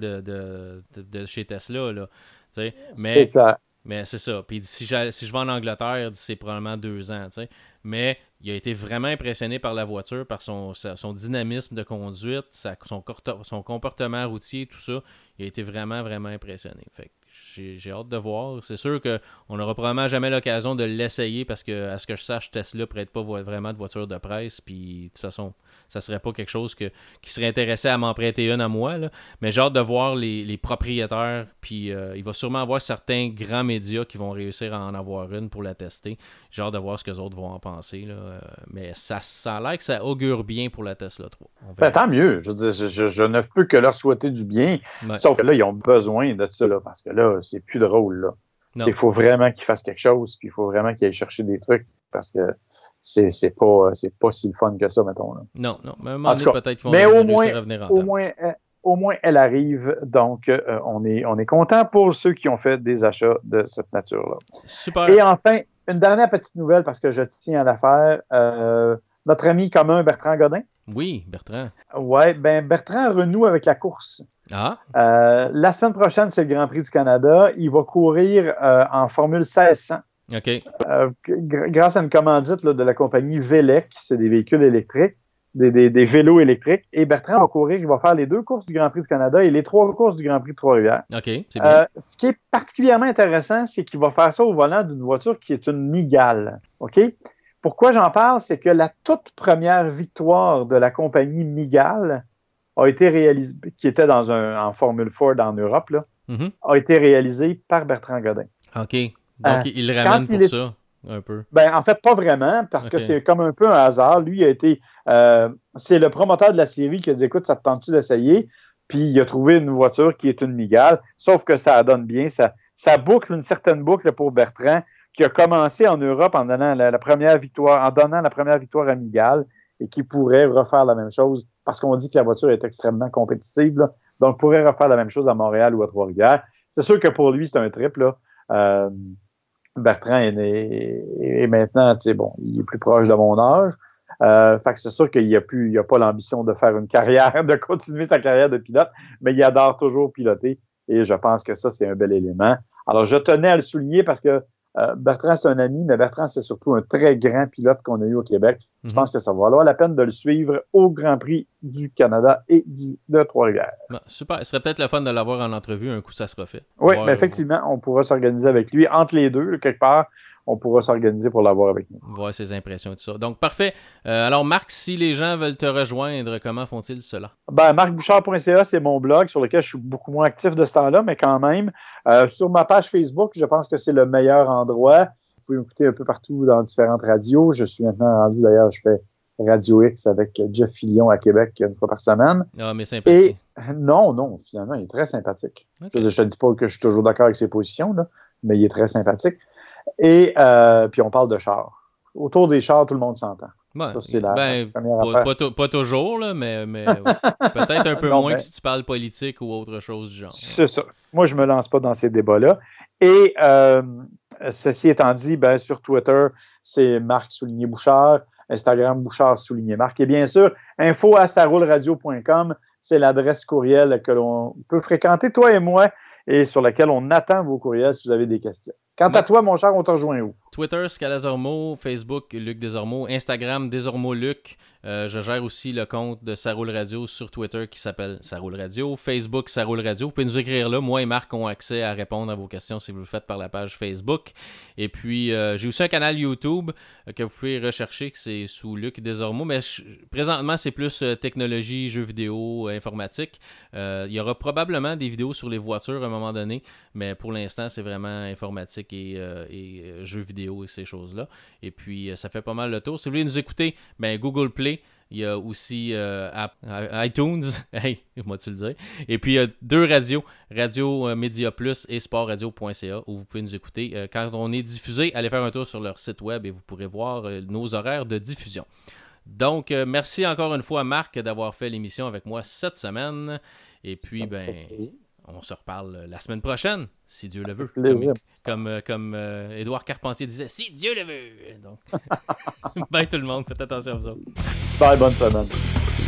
de chez Tesla. Là. C'est clair. Mais c'est ça. Puis si je vais en Angleterre, c'est probablement 2 ans. T'sais. Mais il a été vraiment impressionné par la voiture, par son dynamisme de conduite, son comportement routier, tout ça. Il a été vraiment, vraiment impressionné. Fait que j'ai hâte de voir. C'est sûr qu'on n'aura probablement jamais l'occasion de l'essayer parce que, à ce que je sache, Tesla ne prête pas vraiment de voiture de presse. Puis, de toute façon, ça serait pas quelque chose qui serait intéressé à m'en prêter une à moi. Là. Mais j'ai hâte de voir les propriétaires. Puis, il va sûrement avoir certains grands médias qui vont réussir à en avoir une pour la tester. J'ai hâte de voir ce que les autres vont en penser. Là. Mais ça a l'air que ça augure bien pour la Tesla 3. Tant mieux. Je veux dire, je ne peux que leur souhaiter du bien. Ouais. Sauf que là, ils ont besoin de ça. Là, parce que là, c'est plus drôle. Là. Il faut vraiment qu'ils fassent quelque chose. Puis il faut vraiment qu'ils aillent chercher des trucs. Parce que c'est pas si le fun que ça, mettons. Là. Non. Mais à un moment donné, peut-être qu'ils vont réussir à venir en temps. Au moins, elle arrive. Donc, on est content pour ceux qui ont fait des achats de cette nature-là. Super. Et enfin, une dernière petite nouvelle, parce que je tiens à la faire. Notre ami commun, Bertrand Godin. Oui, Bertrand. Oui, Bertrand renoue avec la course. Ah. La semaine prochaine, c'est le Grand Prix du Canada. Il va courir en Formule 1600. OK. Grâce à une commandite là, de la compagnie Velec, c'est des véhicules électriques. Des vélos électriques. Et Bertrand va courir, il va faire les 2 courses du Grand Prix du Canada et les 3 courses du Grand Prix de Trois-Rivières. OK, c'est bien. Ce qui est particulièrement intéressant, c'est qu'il va faire ça au volant d'une voiture qui est une Mygale. OK? Pourquoi j'en parle? C'est que la toute première victoire de la compagnie Mygale a été réalisée, qui était en Formule Ford en Europe, là, a été réalisée par Bertrand Godin. OK. Donc, il le ramène pour ça. Un peu. En fait, pas vraiment, parce que c'est comme un peu un hasard. Lui, c'est le promoteur de la série qui a dit, écoute, ça te tente-tu d'essayer? Puis il a trouvé une voiture qui est une Mygale, sauf que ça donne bien. Ça boucle une certaine boucle pour Bertrand, qui a commencé en Europe en donnant la première victoire à Mygale et qui pourrait refaire la même chose, parce qu'on dit que la voiture est extrêmement compétitive, là, donc pourrait refaire la même chose à Montréal ou à Trois-Rivières. C'est sûr que pour lui, c'est un trip, là. Bertrand est maintenant, il est plus proche de mon âge. Fait que c'est sûr qu'il n'a pas l'ambition de faire une carrière, de continuer sa carrière de pilote, mais il adore toujours piloter et je pense que ça, c'est un bel élément. Alors, je tenais à le souligner parce que Bertrand, c'est un ami, mais Bertrand, c'est surtout un très grand pilote qu'on a eu au Québec. Je pense que ça va valoir la peine de le suivre au Grand Prix du Canada et de Trois-Rivières. Super. Ce serait peut-être le fun de l'avoir en entrevue. Un coup, ça sera fait. Oui, mais effectivement, on pourra s'organiser avec lui. Entre les deux, là, quelque part, on pourra s'organiser pour l'avoir avec nous. Voir ses impressions et tout ça. Donc, parfait. Alors, Marc, si les gens veulent te rejoindre, comment font-ils cela? Marcbouchard.ca, c'est mon blog sur lequel je suis beaucoup moins actif de ce temps-là, mais quand même. Sur ma page Facebook, je pense que c'est le meilleur endroit. Vous pouvez m'écouter un peu partout dans différentes radios. Je suis maintenant rendu, d'ailleurs, je fais Radio X avec Jeff Fillion à Québec une fois par semaine. Ah, mais sympathique. Non, finalement, il est très sympathique. Okay. Je te dis pas que je suis toujours d'accord avec ses positions, là, mais il est très sympathique. Et puis on parle de chars. Autour des chars, tout le monde s'entend. Ouais, ça, c'est la première affaire. Pas toujours, là, mais peut-être un peu moins que si tu parles politique ou autre chose du genre. C'est ça. Moi, je me lance pas dans ces débats-là. Et ceci étant dit, sur Twitter, c'est Marc-Bouchard, Instagram Bouchard-Marc. Et bien sûr, info@sarouleradio.com, c'est l'adresse courriel que l'on peut fréquenter, toi et moi. et sur laquelle on attend vos courriels si vous avez des questions. Quant à toi, mon cher, on te rejoint où? Twitter, Scalazormo, Facebook, Luc Desormeaux, Instagram, Desormeaux Luc. Je gère aussi le compte de Ça Roule Radio sur Twitter qui s'appelle Ça Roule Radio. Facebook, Ça Roule Radio. Vous pouvez nous écrire là. Moi et Marc ont accès à répondre à vos questions si vous le faites par la page Facebook. Et puis, j'ai aussi un canal YouTube que vous pouvez rechercher, que c'est sous Luc Desormeaux. Mais présentement, c'est plus technologie, jeux vidéo, informatique. Il y aura probablement des vidéos sur les voitures à un moment donné, mais pour l'instant, c'est vraiment informatique et jeux vidéo et ces choses-là. Et puis, ça fait pas mal le tour. Si vous voulez nous écouter, ben Google Play, il y a aussi iTunes, hey, moi-tu le dire. Et puis, il y a 2 radios, Radio Média Plus et sportradio.ca, où vous pouvez nous écouter. Quand on est diffusé, allez faire un tour sur leur site web et vous pourrez voir nos horaires de diffusion. Donc, merci encore une fois, Marc, d'avoir fait l'émission avec moi cette semaine. Et puis, on se reparle la semaine prochaine, si Dieu le veut. Comme Édouard Carpentier disait, si Dieu le veut. Donc, bye tout le monde, faites attention à vous autres. Bye, bonne semaine.